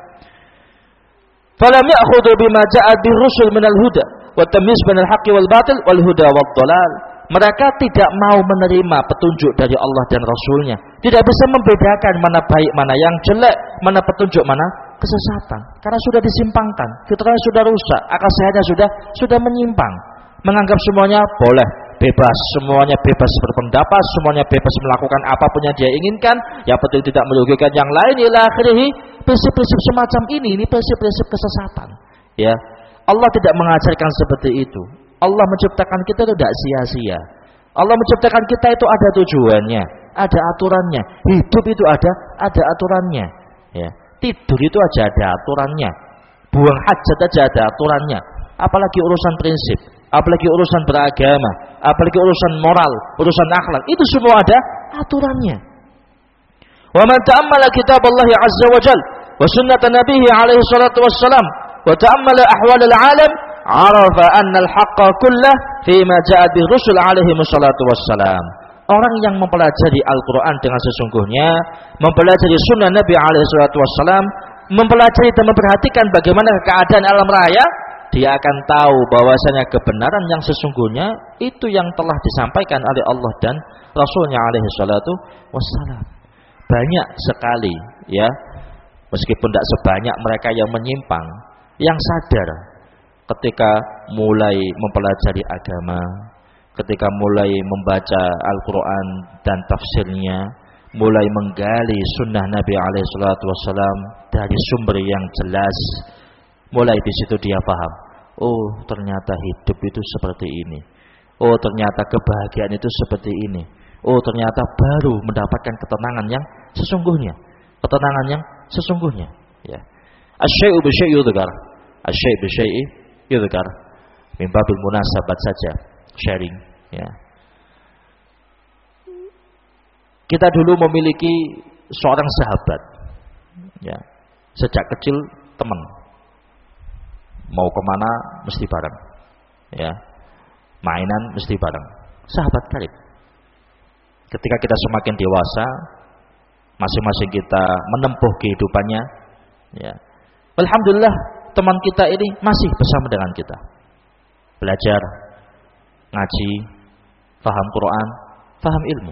Falam ya'khudhu bima ja'a bir-rusul minal huda wa tamyiz bainal haqqi wal batil wal huda wad dhalal. Mereka tidak mau menerima petunjuk dari Allah dan Rasulnya. Tidak bisa membedakan mana baik, mana yang jelek, mana petunjuk, mana kesesatan. Karena sudah disimpangkan, fitrahnya sudah rusak, akal sehatnya sudah menyimpang. Menganggap semuanya boleh, bebas, semuanya bebas berpendapat, semuanya bebas melakukan apapun yang dia inginkan, yang penting tidak merugikan yang lain ila akhirih. Prinsip-prinsip semacam ini prinsip-prinsip kesesatan. Ya, Allah tidak mengajarkan seperti itu. Allah menciptakan kita itu tidak sia-sia. Allah menciptakan kita itu ada tujuannya, ada aturannya. Hidup itu ada aturannya. Ya, tidur itu aja ada aturannya. Buang hajat aja ada aturannya. Apalagi urusan prinsip, apalagi urusan beragama, apalagi urusan moral, urusan akhlak, itu semua ada aturannya. Wa man ta'ammala kitaballahi azza wa jalla wa sunnat Nabihi alaihi salatu wassalam wa ta'ammala ahwal al-alam, arafa anna al-haqqa kullah fima ja'at bi rusul alaihi salatu wassalam. Orang yang mempelajari Al-Quran dengan sesungguhnya, mempelajari sunnah Nabi alaihi salatu wassalam, mempelajari dan memperhatikan bagaimana keadaan alam raya, dia akan tahu bahwasanya kebenaran yang sesungguhnya itu yang telah disampaikan oleh Allah dan Rasulnya alaihi salatu wassalam. Banyak sekali ya, meskipun tidak sebanyak mereka yang menyimpang, yang sadar ketika mulai mempelajari agama, ketika mulai membaca Al-Quran dan tafsirnya, mulai menggali sunnah Nabi alaihi salatu wassalam dari sumber yang jelas, mulai di situ dia paham, oh ternyata hidup itu seperti ini, oh ternyata kebahagiaan itu seperti ini, oh ternyata baru mendapatkan ketenangan yang sesungguhnya, ketenangan yang sesungguhnya. Ya, asyai'u bisyai'i yudhkar, asyai'u bisyai'i yudhkar, min babil munasabat saja, sharing. Ya, kita dulu memiliki seorang sahabat, ya, sejak kecil teman, mau kemana mesti bareng, ya, mainan mesti bareng, sahabat karib. Ketika kita semakin dewasa, masing-masing kita menempuh kehidupannya, ya, alhamdulillah teman kita ini masih bersama dengan kita, belajar, ngaji, faham Quran, faham ilmu.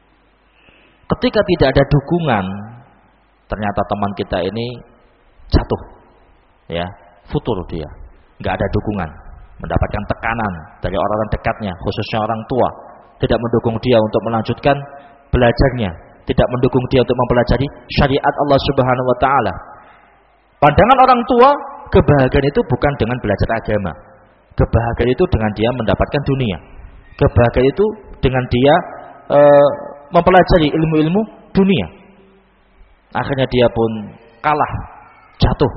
Ketika tidak ada dukungan, ternyata teman kita ini jatuh, ya, futur dia, nggak ada dukungan, mendapatkan tekanan dari orang-orang dekatnya, khususnya orang tua, tidak mendukung dia untuk melanjutkan belajarnya, tidak mendukung dia untuk mempelajari syariat Allah Subhanahu wa taala. Pandangan orang tua, kebahagiaan itu bukan dengan belajar agama. Kebahagiaan itu dengan dia mendapatkan dunia. Kebahagiaan itu dengan dia mempelajari ilmu-ilmu dunia. Akhirnya dia pun kalah, jatuh.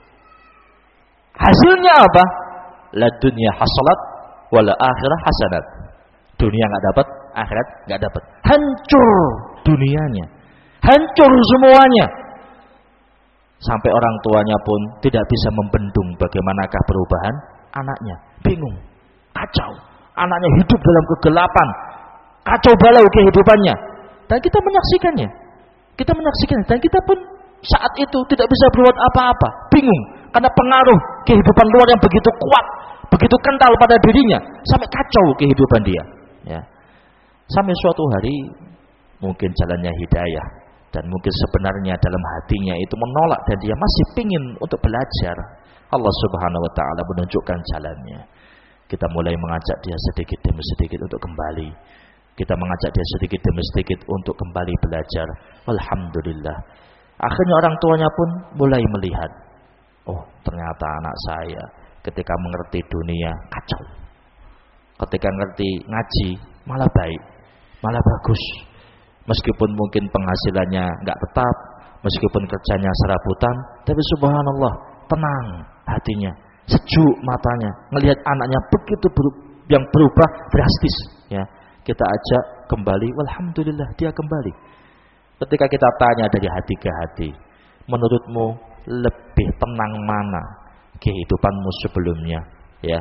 Hasilnya apa? La dunya hasalat wal akhirah hasanat. Dunia enggak dapat, akhirat enggak dapat. Hancur dunianya. Hancur semuanya. Sampai orang tuanya pun tidak bisa membendung bagaimanakah perubahan anaknya. Bingung, kacau. Anaknya hidup dalam kegelapan, kacau balau kehidupannya. Dan kita menyaksikannya. Kita menyaksikannya dan kita pun saat itu tidak bisa berbuat apa-apa. Bingung karena pengaruh kehidupan luar yang begitu kuat, begitu kental pada dirinya, sampai kacau kehidupan dia. Ya. Sampai suatu hari mungkin jalannya hidayah dan mungkin sebenarnya dalam hatinya itu menolak dan dia masih ingin untuk belajar. Allah Subhanahu wa taala menunjukkan jalannya. Kita mulai mengajak dia sedikit demi sedikit untuk kembali. Kita mengajak dia sedikit demi sedikit untuk kembali belajar. Alhamdulillah. Akhirnya orang tuanya pun mulai melihat, oh ternyata anak saya ketika mengerti dunia kacau. Ketika ngerti ngaji malah baik, malah bagus. Meskipun mungkin penghasilannya enggak tetap, meskipun kerjanya serabutan, tapi subhanallah, tenang hatinya, sejuk matanya, melihat anaknya begitu yang berubah drastis. Ya, kita ajak kembali, alhamdulillah dia kembali. Ketika kita tanya dari hati ke hati, menurutmu lebih tenang mana kehidupanmu sebelumnya? Ya,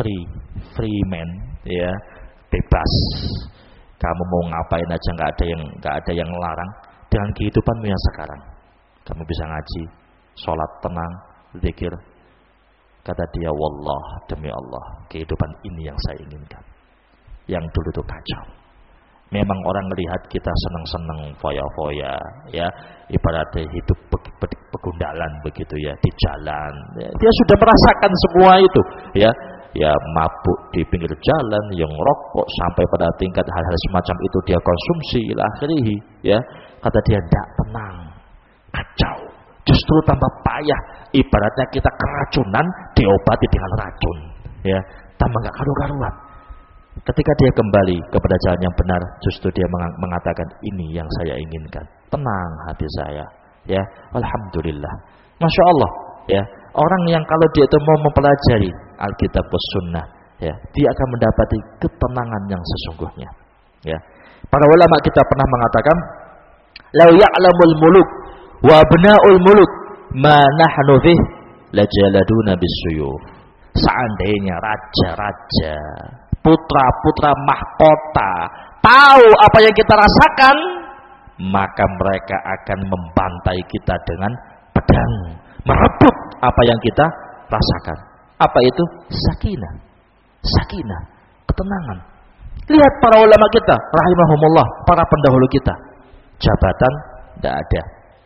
free man, ya, bebas. Kamu mau ngapain aja, nggak ada yang melarang. Dengan kehidupanmu yang sekarang, kamu bisa ngaji, sholat tenang, zikir. Kata dia, wallah, demi Allah, kehidupan ini yang saya inginkan. Yang dulu itu kacau. Memang orang melihat kita senang-senang, foya-foya, ya, ibaratnya hidup pegundalan begitu ya, di jalan. Ya, dia sudah merasakan semua itu, ya. Ya mabuk di pinggir jalan, yang rokok sampai pada tingkat hal-hal semacam itu dia konsumsi ila akhirih, ya. Kata dia tidak tenang, kacau, justru tambah payah. Ibaratnya kita keracunan diobati dengan racun, ya, tambah enggak karu-karuan. Ketika dia kembali kepada jalan yang benar, justru dia mengatakan ini yang saya inginkan. Tenang hati saya, ya. Alhamdulillah, masya Allah, ya. Orang yang kalau dia itu mau mempelajari Alkitab was Sunnah, ya, dia akan mendapati ketenangan yang sesungguhnya. Ya. Para ulama kita pernah mengatakan, "Lau ya'lamul muluk wa abna'ul muluk ma nahnu fih lajaladuna bisuyuf. Seandainya raja-raja, putra-putra mahkota tahu apa yang kita rasakan, maka mereka akan membantai kita dengan pedang, merebut apa yang kita rasakan. Apa itu? Sakinah. Sakinah, ketenangan. Lihat para ulama kita, rahimahumullah, para pendahulu kita. Jabatan tidak ada.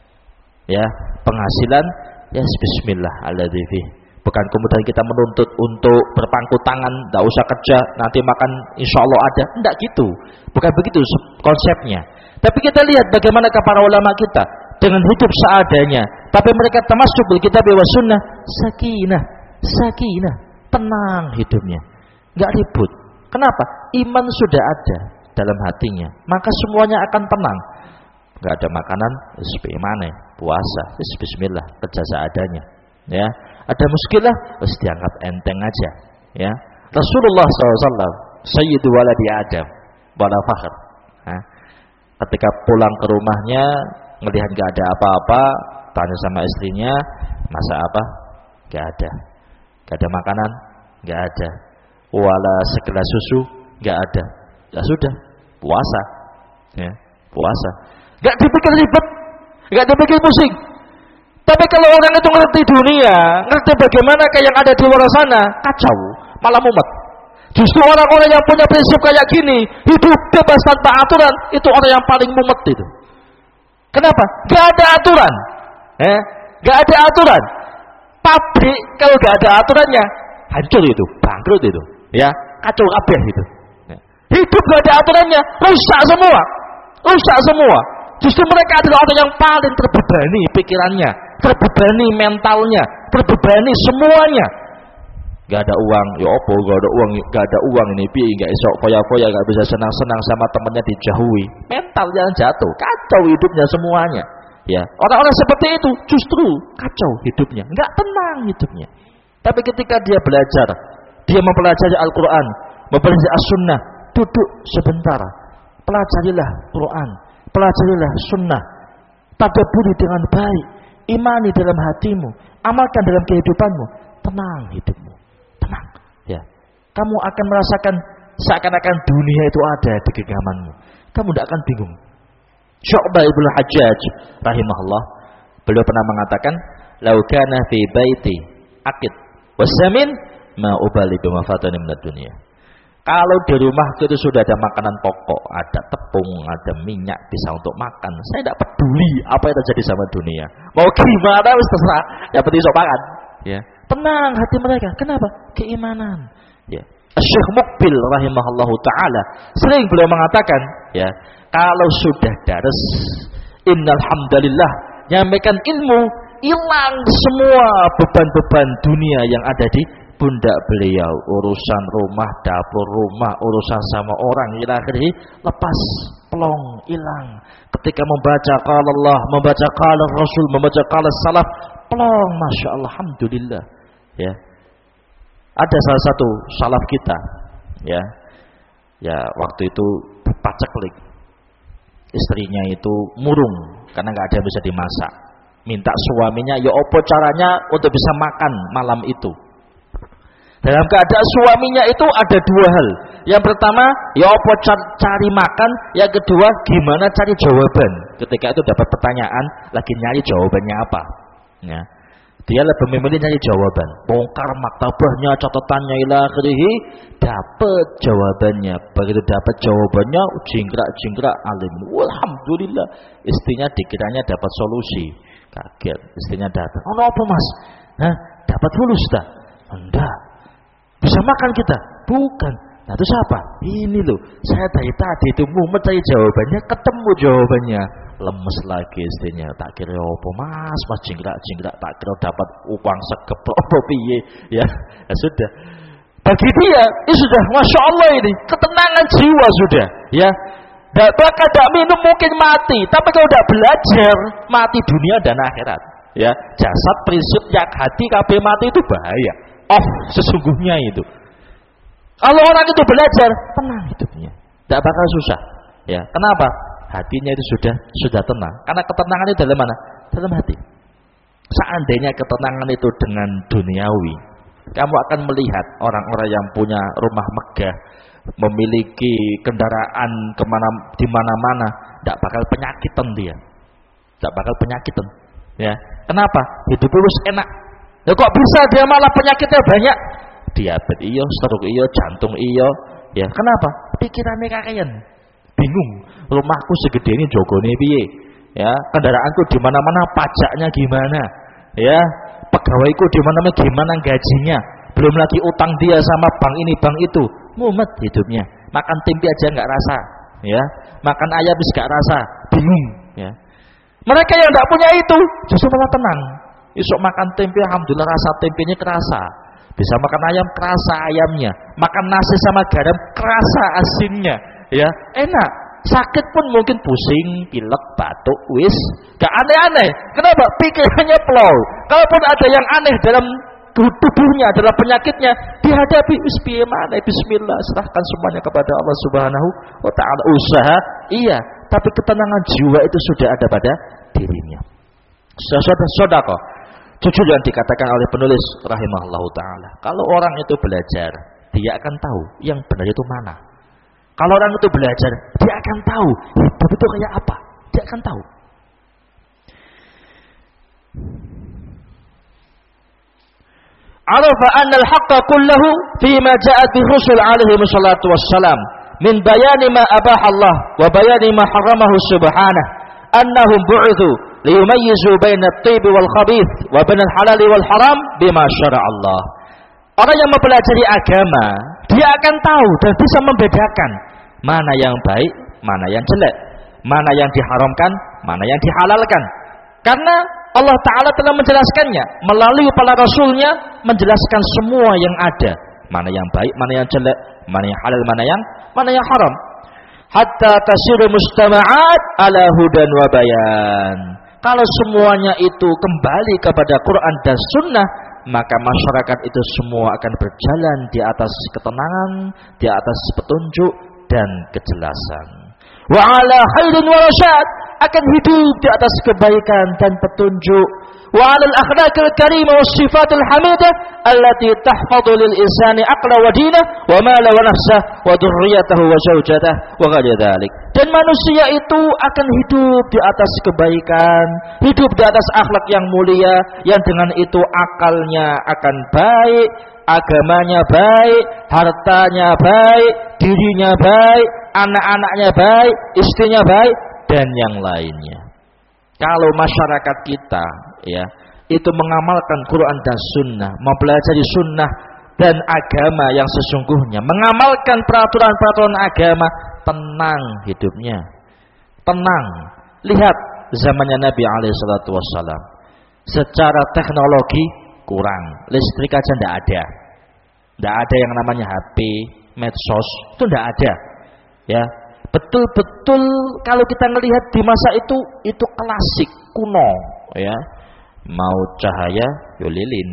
Ya, penghasilan ya bismillah alladzi. Bukan kemudian kita menuntut untuk berpangku tangan, tidak usah kerja, nanti makan insya Allah ada. Tidak gitu. Bukan begitu konsepnya. Tapi kita lihat bagaimana para ulama kita dengan hidup seadanya. Tapi mereka termasuk bil kitab wa sunnah. Sakinah, sakinah, tenang hidupnya. Enggak ribut. Kenapa? Iman sudah ada dalam hatinya. Maka semuanya akan tenang. Enggak ada makanan, bagaimana? Puasa, bismillah, kerja seadanya. Ya, ada muskilah, harus dianggap enteng aja. Ya, Rasulullah SAW, Sayyidu waladi Adam, wala fakhr. Ketika pulang ke rumahnya, melihat nggak ada apa-apa, tanya sama istrinya, masak apa? Nggak ada. Nggak ada makanan? Nggak ada. Wala segelas susu? Nggak ada. Ya sudah, puasa. Ya, puasa. Nggak dipikir ribet, nggak dipikir pusing. Tapi kalau orang itu ngerti dunia, ngerti bagaimana kayak yang ada di luar sana, kacau, malah mumet. Justru orang-orang yang punya prinsip kayak gini, hidup bebas tanpa aturan, itu orang yang paling mumet itu. Kenapa? Gak ada aturan. Gak ada aturan. Pabrik kalau gak ada aturannya, hancur itu, bangkrut itu. Ya, kacau kabeh itu. Hidup gak ada aturannya, rusak semua. Rusak semua. Justru mereka adalah orang yang paling terbebani pikirannya, terbebani mentalnya, terbebani semuanya. Gak ada uang, ya apa? Gak ada uang ini, piye gak esok foya-foya, gak bisa senang-senang sama temannya dijauhi. Mental yang jatuh, kacau hidupnya semuanya. Ya, orang-orang seperti itu justru kacau hidupnya, nggak tenang hidupnya. Tapi ketika dia belajar, dia mempelajari Al-Quran, mempelajari As-Sunnah, duduk sebentar, pelajarilah Quran, pelajarilah Sunnah, tadabburi dengan baik, imani dalam hatimu, amalkan dalam kehidupanmu, tenang hidupmu, tenang. Ya, kamu akan merasakan seakan-akan dunia itu ada di genggamanmu. Kamu tidak akan bingung. Syu'bah ibn Hajjaj rahimahullah, beliau pernah mengatakan, "Lau kana fi baiti aqid wasamin ma ubali bima fatani minad dunya." Kalau di rumahku itu sudah ada makanan pokok, ada tepung, ada minyak bisa untuk makan, saya tidak peduli apa yang terjadi sama dunia. Mau gimana wis terserah, yang penting sok makan. Ya, tenang hati mereka. Kenapa? Keimanan. Ya. Syekh Muqbil rahimahullahu taala sering beliau mengatakan, ya, kalau sudah dares, innal hamdalillah, nyampaikan ilmu, hilang semua beban-beban dunia yang ada di pundak beliau, urusan rumah, dapur rumah, urusan sama orang, ila akhirih, lepas, plong, hilang. Ketika membaca qala Allah, membaca qala Rasul, membaca qala salaf, plong, masya Allah, alhamdulillah. Ya, ada salah satu salaf kita, ya waktu itu paceklik, istrinya itu murung karena nggak ada yang bisa dimasak, minta suaminya, ya opo caranya untuk bisa makan malam itu. Dalam keadaan suaminya itu ada dua hal. Yang pertama, ya apa cari makan. Yang kedua, gimana cari jawaban. Ketika itu dapat pertanyaan, lagi nyari jawabannya apa. Ya. Dia lebih memilih nyari jawaban. Bongkar maktabahnya, catatannya, ila akhirih, dapat jawabannya. Begitu dapat jawabannya, jingkrak alim. Alhamdulillah, istrinya dikiranya dapat solusi. Kaget, istrinya datang. Oh, apa mas? Hah? Dapat fulus tak? Enggak. Bisa makan kita? Bukan. Nah itu siapa? Ini loh. Saya dari tadi itu mumet cari jawabannya, ketemu jawabannya. Lemes lagi istrinya. Tak kira apa mas jingkrak, tak kira dapat uang segeplok apa piye. Ya sudah. Bagi dia, ini sudah masya Allah ini ketenangan jiwa sudah. Ya. Bahkan tidak minum mungkin mati. Tapi kalau tidak belajar, mati dunia dan akhirat. Ya, jasad prinsipnya hati kabeh mati itu bahaya. Sesungguhnya itu. Kalau orang itu belajar, tenang hidupnya, tidak bakal susah. Ya, kenapa? Hatinya itu sudah tenang. Karena ketenangan itu dalam mana? Dalam hati. Seandainya ketenangan itu dengan duniawi, kamu akan melihat orang-orang yang punya rumah megah, memiliki kendaraan di mana-mana, tidak bakal penyakitan dia, tidak bakal penyakitan. Ya, kenapa? Hidup terus enak. Ya kok bisa dia malah penyakitnya banyak? Diabetes iyo, stroke iyo, jantung iyo. Ya, kenapa? Pikirannya kakean, bingung. Rumahku segede ini jogone piye? Ya, kendaraanku di mana-mana, pajaknya gimana? Ya, pegawaiku di mana-mana gimana gajinya? Belum lagi utang dia sama bank ini, bank itu. Mumet hidupnya. Makan tempe aja nggak rasa, ya. Makan ayam bis nggak rasa, bingung, ya. Mereka yang tidak punya itu justru malah tenang. Esok makan tempe, alhamdulillah rasa tempenya kerasa. Bisa makan ayam, kerasa ayamnya. Makan nasi sama garam, kerasa asinnya, ya. Enak. Sakit pun mungkin pusing, pilek, batuk, wis, gak aneh-aneh. Kenapa? Pikirannya flow. Kalaupun ada yang aneh dalam tubuhnya, dalam penyakitnya, dihadapi bismillah, serahkan semuanya kepada Allah Subhanahu wa taala. Usaha, iya, tapi ketenangan jiwa itu sudah ada pada dirinya. Sedekah. Jujur yang dikatakan oleh penulis rahimahullahu taala. Kalau orang itu belajar, dia akan tahu yang benar itu mana. Kalau orang itu belajar, dia akan tahu hidup itu kayak apa. Dia akan tahu. Arafa anna al-haqqa kullahu fima ja'at bi rusul alaihi wassalatu wassalam min bayani ma abaha Allah wa bayani ma haramahu subhanahu annahum bu'ithu liyumayyizu baina at-tayyib wal khabith wa baina al-halal wal haram bima syara'a Allah. Orang yang mempelajari agama, dia akan tahu dan bisa membedakan mana yang baik, mana yang jelek, mana yang diharamkan, mana yang dihalalkan. Karena Allah Ta'ala telah menjelaskannya melalui para rasulnya, menjelaskan semua yang ada, mana yang baik, mana yang jelek, mana yang halal, mana yang haram. Hatta tasiru mustama'at ala hudan wa bayan. Kalau semuanya itu kembali kepada Quran dan Sunnah, maka masyarakat itu semua akan berjalan di atas ketenangan, di atas petunjuk dan kejelasan. Wa ala khairin wa rasyad, akan hidup di atas kebaikan dan petunjuk. Wa 'alal akhlaqil karimah was sifatil hamidah allati tahfadhu lil insani aqla wa dinah wa mala wa nafsah wa dhurriyyatahu wa zawjatahu wa ghayr dzalik. Dan manusia itu akan hidup di atas kebaikan, hidup di atas akhlak yang mulia, yang dengan itu akalnya akan baik, agamanya baik, hartanya baik, dirinya baik, anak-anaknya baik, istrinya baik, dan yang lainnya. Kalau masyarakat kita, ya, itu mengamalkan Quran dan Sunnah, mempelajari Sunnah dan agama yang sesungguhnya, mengamalkan peraturan-peraturan agama, tenang hidupnya, tenang. Lihat zamannya Nabi alaihissalatu wassalam, secara teknologi kurang, listrik aja tidak ada yang namanya HP, medsos, itu tidak ada, ya. Betul-betul kalau kita melihat di masa itu klasik, kuno, ya. Mau cahaya, yo lilin.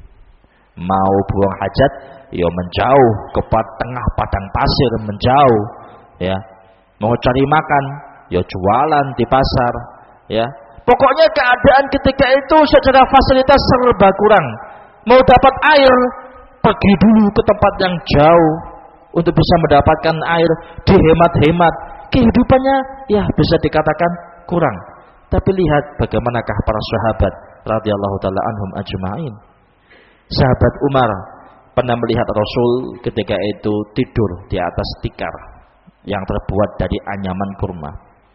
Mau buang hajat, yo menjauh ke tengah padang pasir, menjauh, ya. Mau cari makan, yo jualan di pasar, ya. Pokoknya keadaan ketika itu secara fasilitas serba kurang. Mau dapat air, pergi dulu ke tempat yang jauh untuk bisa mendapatkan air, dihemat-hemat. Kehidupannya ya bisa dikatakan kurang. Tapi lihat bagaimanakah para sahabat radhiyallahu taala anhum ajma'in. Sahabat Umar pernah melihat Rasul ketika itu tidur di atas tikar yang terbuat dari anyaman kurma.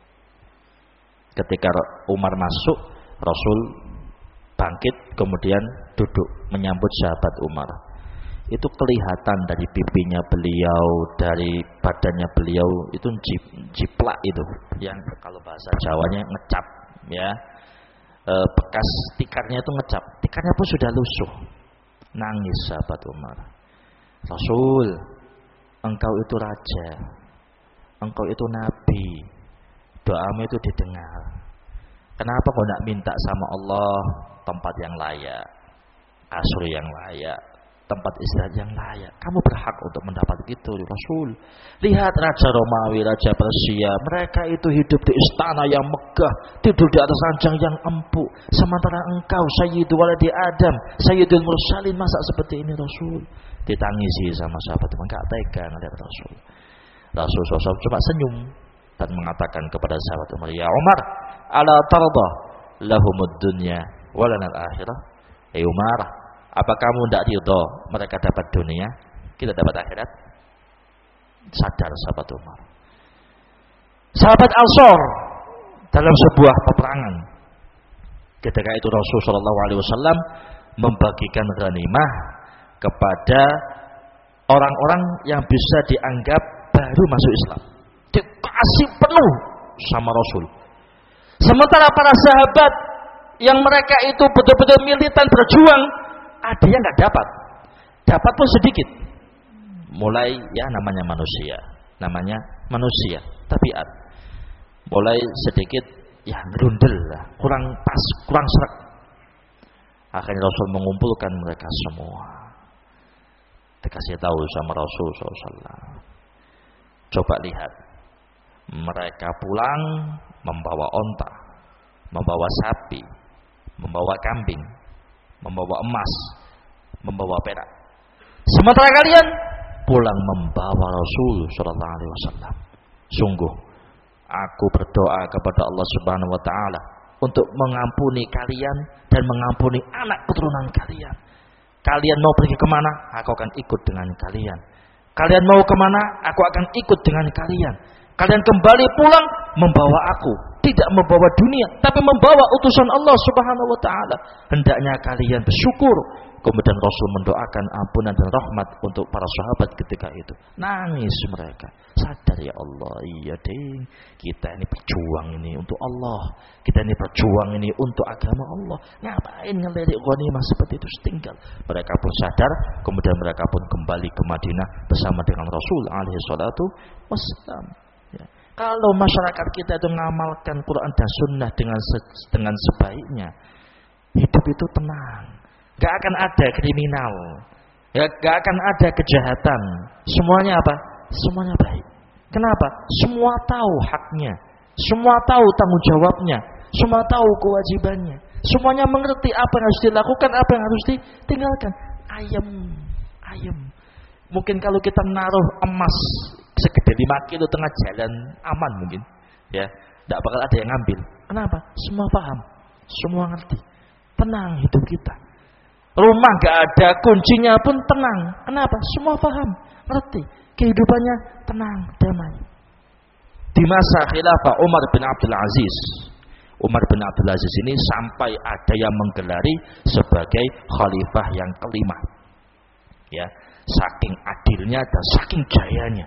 Ketika Umar masuk, Rasul bangkit kemudian duduk menyambut sahabat Umar. Itu kelihatan dari pipinya beliau, dari badannya beliau, itu jiplak itu, yang kalau bahasa Jawanya ngecap, ya. Bekas tikarnya itu ngecap, tikarnya pun sudah lusuh. Nangis sahabat Umar. Rasul, engkau itu raja, engkau itu nabi, doamu itu didengar. Kenapa kau tidak minta sama Allah tempat yang layak, kasur yang layak, tempat istirahat yang layak. Kamu berhak untuk mendapat itu, Rasul. Lihat Raja Romawi, Raja Persia, mereka itu hidup di istana yang megah, tidur di atas ranjang yang empuk. Sementara engkau, Sayyidu Waladi Adam, Sayyidul Mursalin, masa seperti ini, Rasul? Ditangisi sama sahabat, enggak tega ngelihat Rasul. Rasul SAW cuma senyum dan mengatakan kepada sahabat Umar, ya Umar, ala tarda lahumud dunya walanal akhirah. Umar, apa kamu tidak ridho mereka dapat dunia, kita dapat akhirat? Sadar sahabat Umar. Sahabat Ansor dalam sebuah peperangan, ketika itu Rasul SAW membagikan ghanimah kepada orang-orang yang bisa dianggap baru masuk Islam. Dikasih penuh sama Rasul. Sementara para sahabat yang mereka itu betul-betul militan berjuang, ada yang nggak dapat. Dapat pun sedikit. Mulai ya namanya manusia, tabiat. Mulai sedikit ya gerundel lah, kurang pas, kurang serak. Akhirnya Rasul mengumpulkan mereka semua. Dikasih tahu sama Rasul SAW. Coba lihat, mereka pulang membawa onta, membawa sapi, membawa kambing, membawa emas, membawa perak. Sementara kalian pulang membawa Rasul sallallahu alaihi wasallam. Sungguh aku berdoa kepada Allah Subhanahu wa taala untuk mengampuni kalian dan mengampuni anak keturunan kalian. Kalian mau pergi kemana, aku akan ikut dengan kalian. Kalian mau kemana, aku akan ikut dengan kalian. Kalian kembali pulang membawa aku, tidak membawa dunia, tapi membawa utusan Allah Subhanahu wa taala. Hendaknya kalian bersyukur. Kemudian Rasul mendoakan ampunan dan rahmat untuk para sahabat ketika itu. Nangis mereka. Sadar, ya Allah, iya ding, kita ini berjuang ini untuk Allah. Kita ini berjuang ini untuk agama Allah. Ngapain ngelirik ghanimah seperti itu setinggal. Mereka pun sadar, kemudian mereka pun kembali ke Madinah bersama dengan Rasul alaihi salatu wassalam. Ya. Kalau masyarakat kita itu mengamalkan Quran dan Sunnah dengan sebaiknya, hidup itu tenang. Gak akan ada kriminal, ya, gak akan ada kejahatan. Semuanya apa? Semuanya baik. Kenapa? Semua tahu haknya, semua tahu tanggung jawabnya, semua tahu kewajibannya, semuanya mengerti apa yang harus dilakukan, apa yang harus ditinggalkan. Ayam. Mungkin kalau kita naruh emas segede 5 kilo tengah jalan, aman mungkin, ya, tidak bakal ada yang ngambil. Kenapa? Semua paham, semua ngerti, tenang hidup kita. Rumah gak ada kuncinya pun tenang. Kenapa? Semua paham, ngerti. Kehidupannya tenang, damai. Di masa khilafah Umar bin Abdul Aziz, Umar bin Abdul Aziz ini sampai ada yang menggelari sebagai khalifah yang kelima. Ya, saking adilnya dan saking jayanya.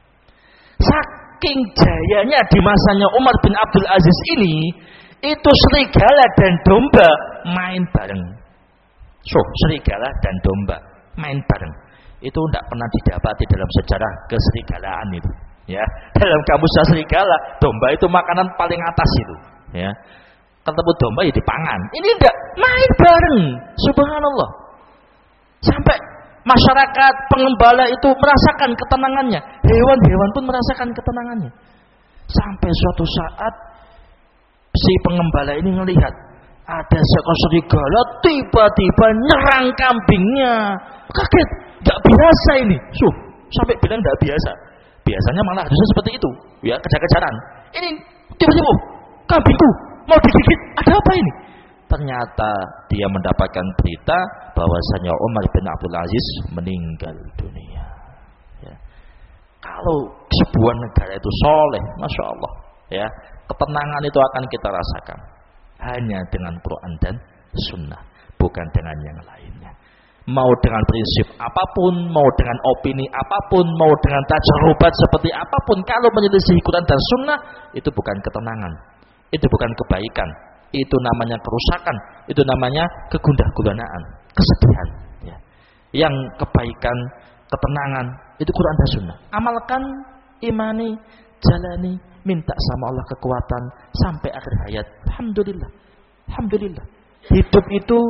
Saking jayanya di masanya Umar bin Abdul Aziz ini, itu serigala dan domba main bareng. Serigala dan domba main bareng. Itu tidak pernah didapati dalam sejarah keserigalaan itu. Ya, dalam kamusnya serigala, domba itu makanan paling atas itu. Ya, ketemu domba ya dipangan. Ini enggak, main bareng. Subhanallah. Sampai masyarakat pengembala itu merasakan ketenangannya. Hewan-hewan pun merasakan ketenangannya. Sampai suatu saat si pengembala ini melihat ada seekor serigala tiba-tiba nyerang kambingnya. Kaget, gak biasa ini. Sampai bilang gak biasa. Biasanya malah harusnya seperti itu, ya, kejar-kejaran. Ini tiba-tiba kambingku mau digigit. Ada apa ini? Ternyata dia mendapatkan berita bahwasanya Umar bin Abdul Aziz meninggal dunia. Ya. Kalau sebuah negara itu soleh, masya Allah, ya, ketenangan itu akan kita rasakan. Hanya dengan Quran dan Sunnah, bukan dengan yang lainnya. Mau dengan prinsip apapun, mau dengan opini apapun, mau dengan tajarubat seperti apapun, kalau menyelisih Quran dan Sunnah, itu bukan ketenangan, itu bukan kebaikan, itu namanya kerusakan, itu namanya kegundah-gulanaan, kesedihan. Ya. Yang kebaikan, ketenangan, itu Quran dan Sunnah. Amalkan, imani, jalani, minta sama Allah kekuatan sampai akhir hayat. Alhamdulillah. Alhamdulillah. Hidup itu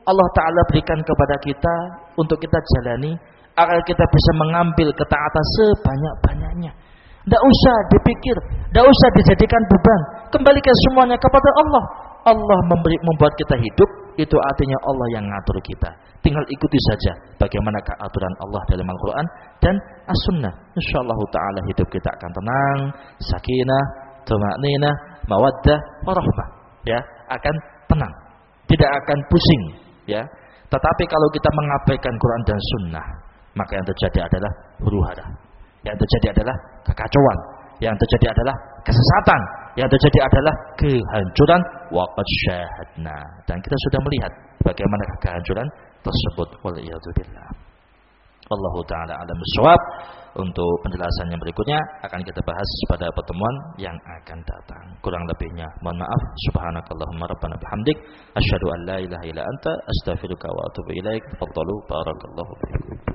Allah Ta'ala berikan kepada kita untuk kita jalani agar kita bisa mengambil ketaatan sebanyak-banyaknya. Tidak usah dipikir, tidak usah dijadikan beban. Kembalikan semuanya kepada Allah. Allah membuat kita hidup, itu artinya Allah yang ngatur kita. Tinggal ikuti saja bagaimanakah aturan Allah dalam Al-Quran dan As-Sunnah. InsyaAllah Ta'ala hidup kita akan tenang, sakinah, tuma'ninah, mawaddah, warahmah. Ya, akan tenang, tidak akan pusing. Ya, tetapi kalau kita mengabaikan Quran dan Sunnah, maka yang terjadi adalah huru-hara. Yang terjadi adalah kekacauan, yang terjadi adalah kesesatan, yang terjadi adalah kehancuran. Waqad syahadna, dan kita sudah melihat bagaimana kehancuran tersebut. Waliyadzubillah. Allahu ta'ala alam bissawab. Untuk penjelasan yang berikutnya akan kita bahas pada pertemuan yang akan datang. Kurang lebihnya mohon maaf. Subhanakallahumma rabbana bihamdik asyhadu an la ilaha illa anta astaghfiruka wa atubu ilaik. Tafadhalu barakallahu fiikum.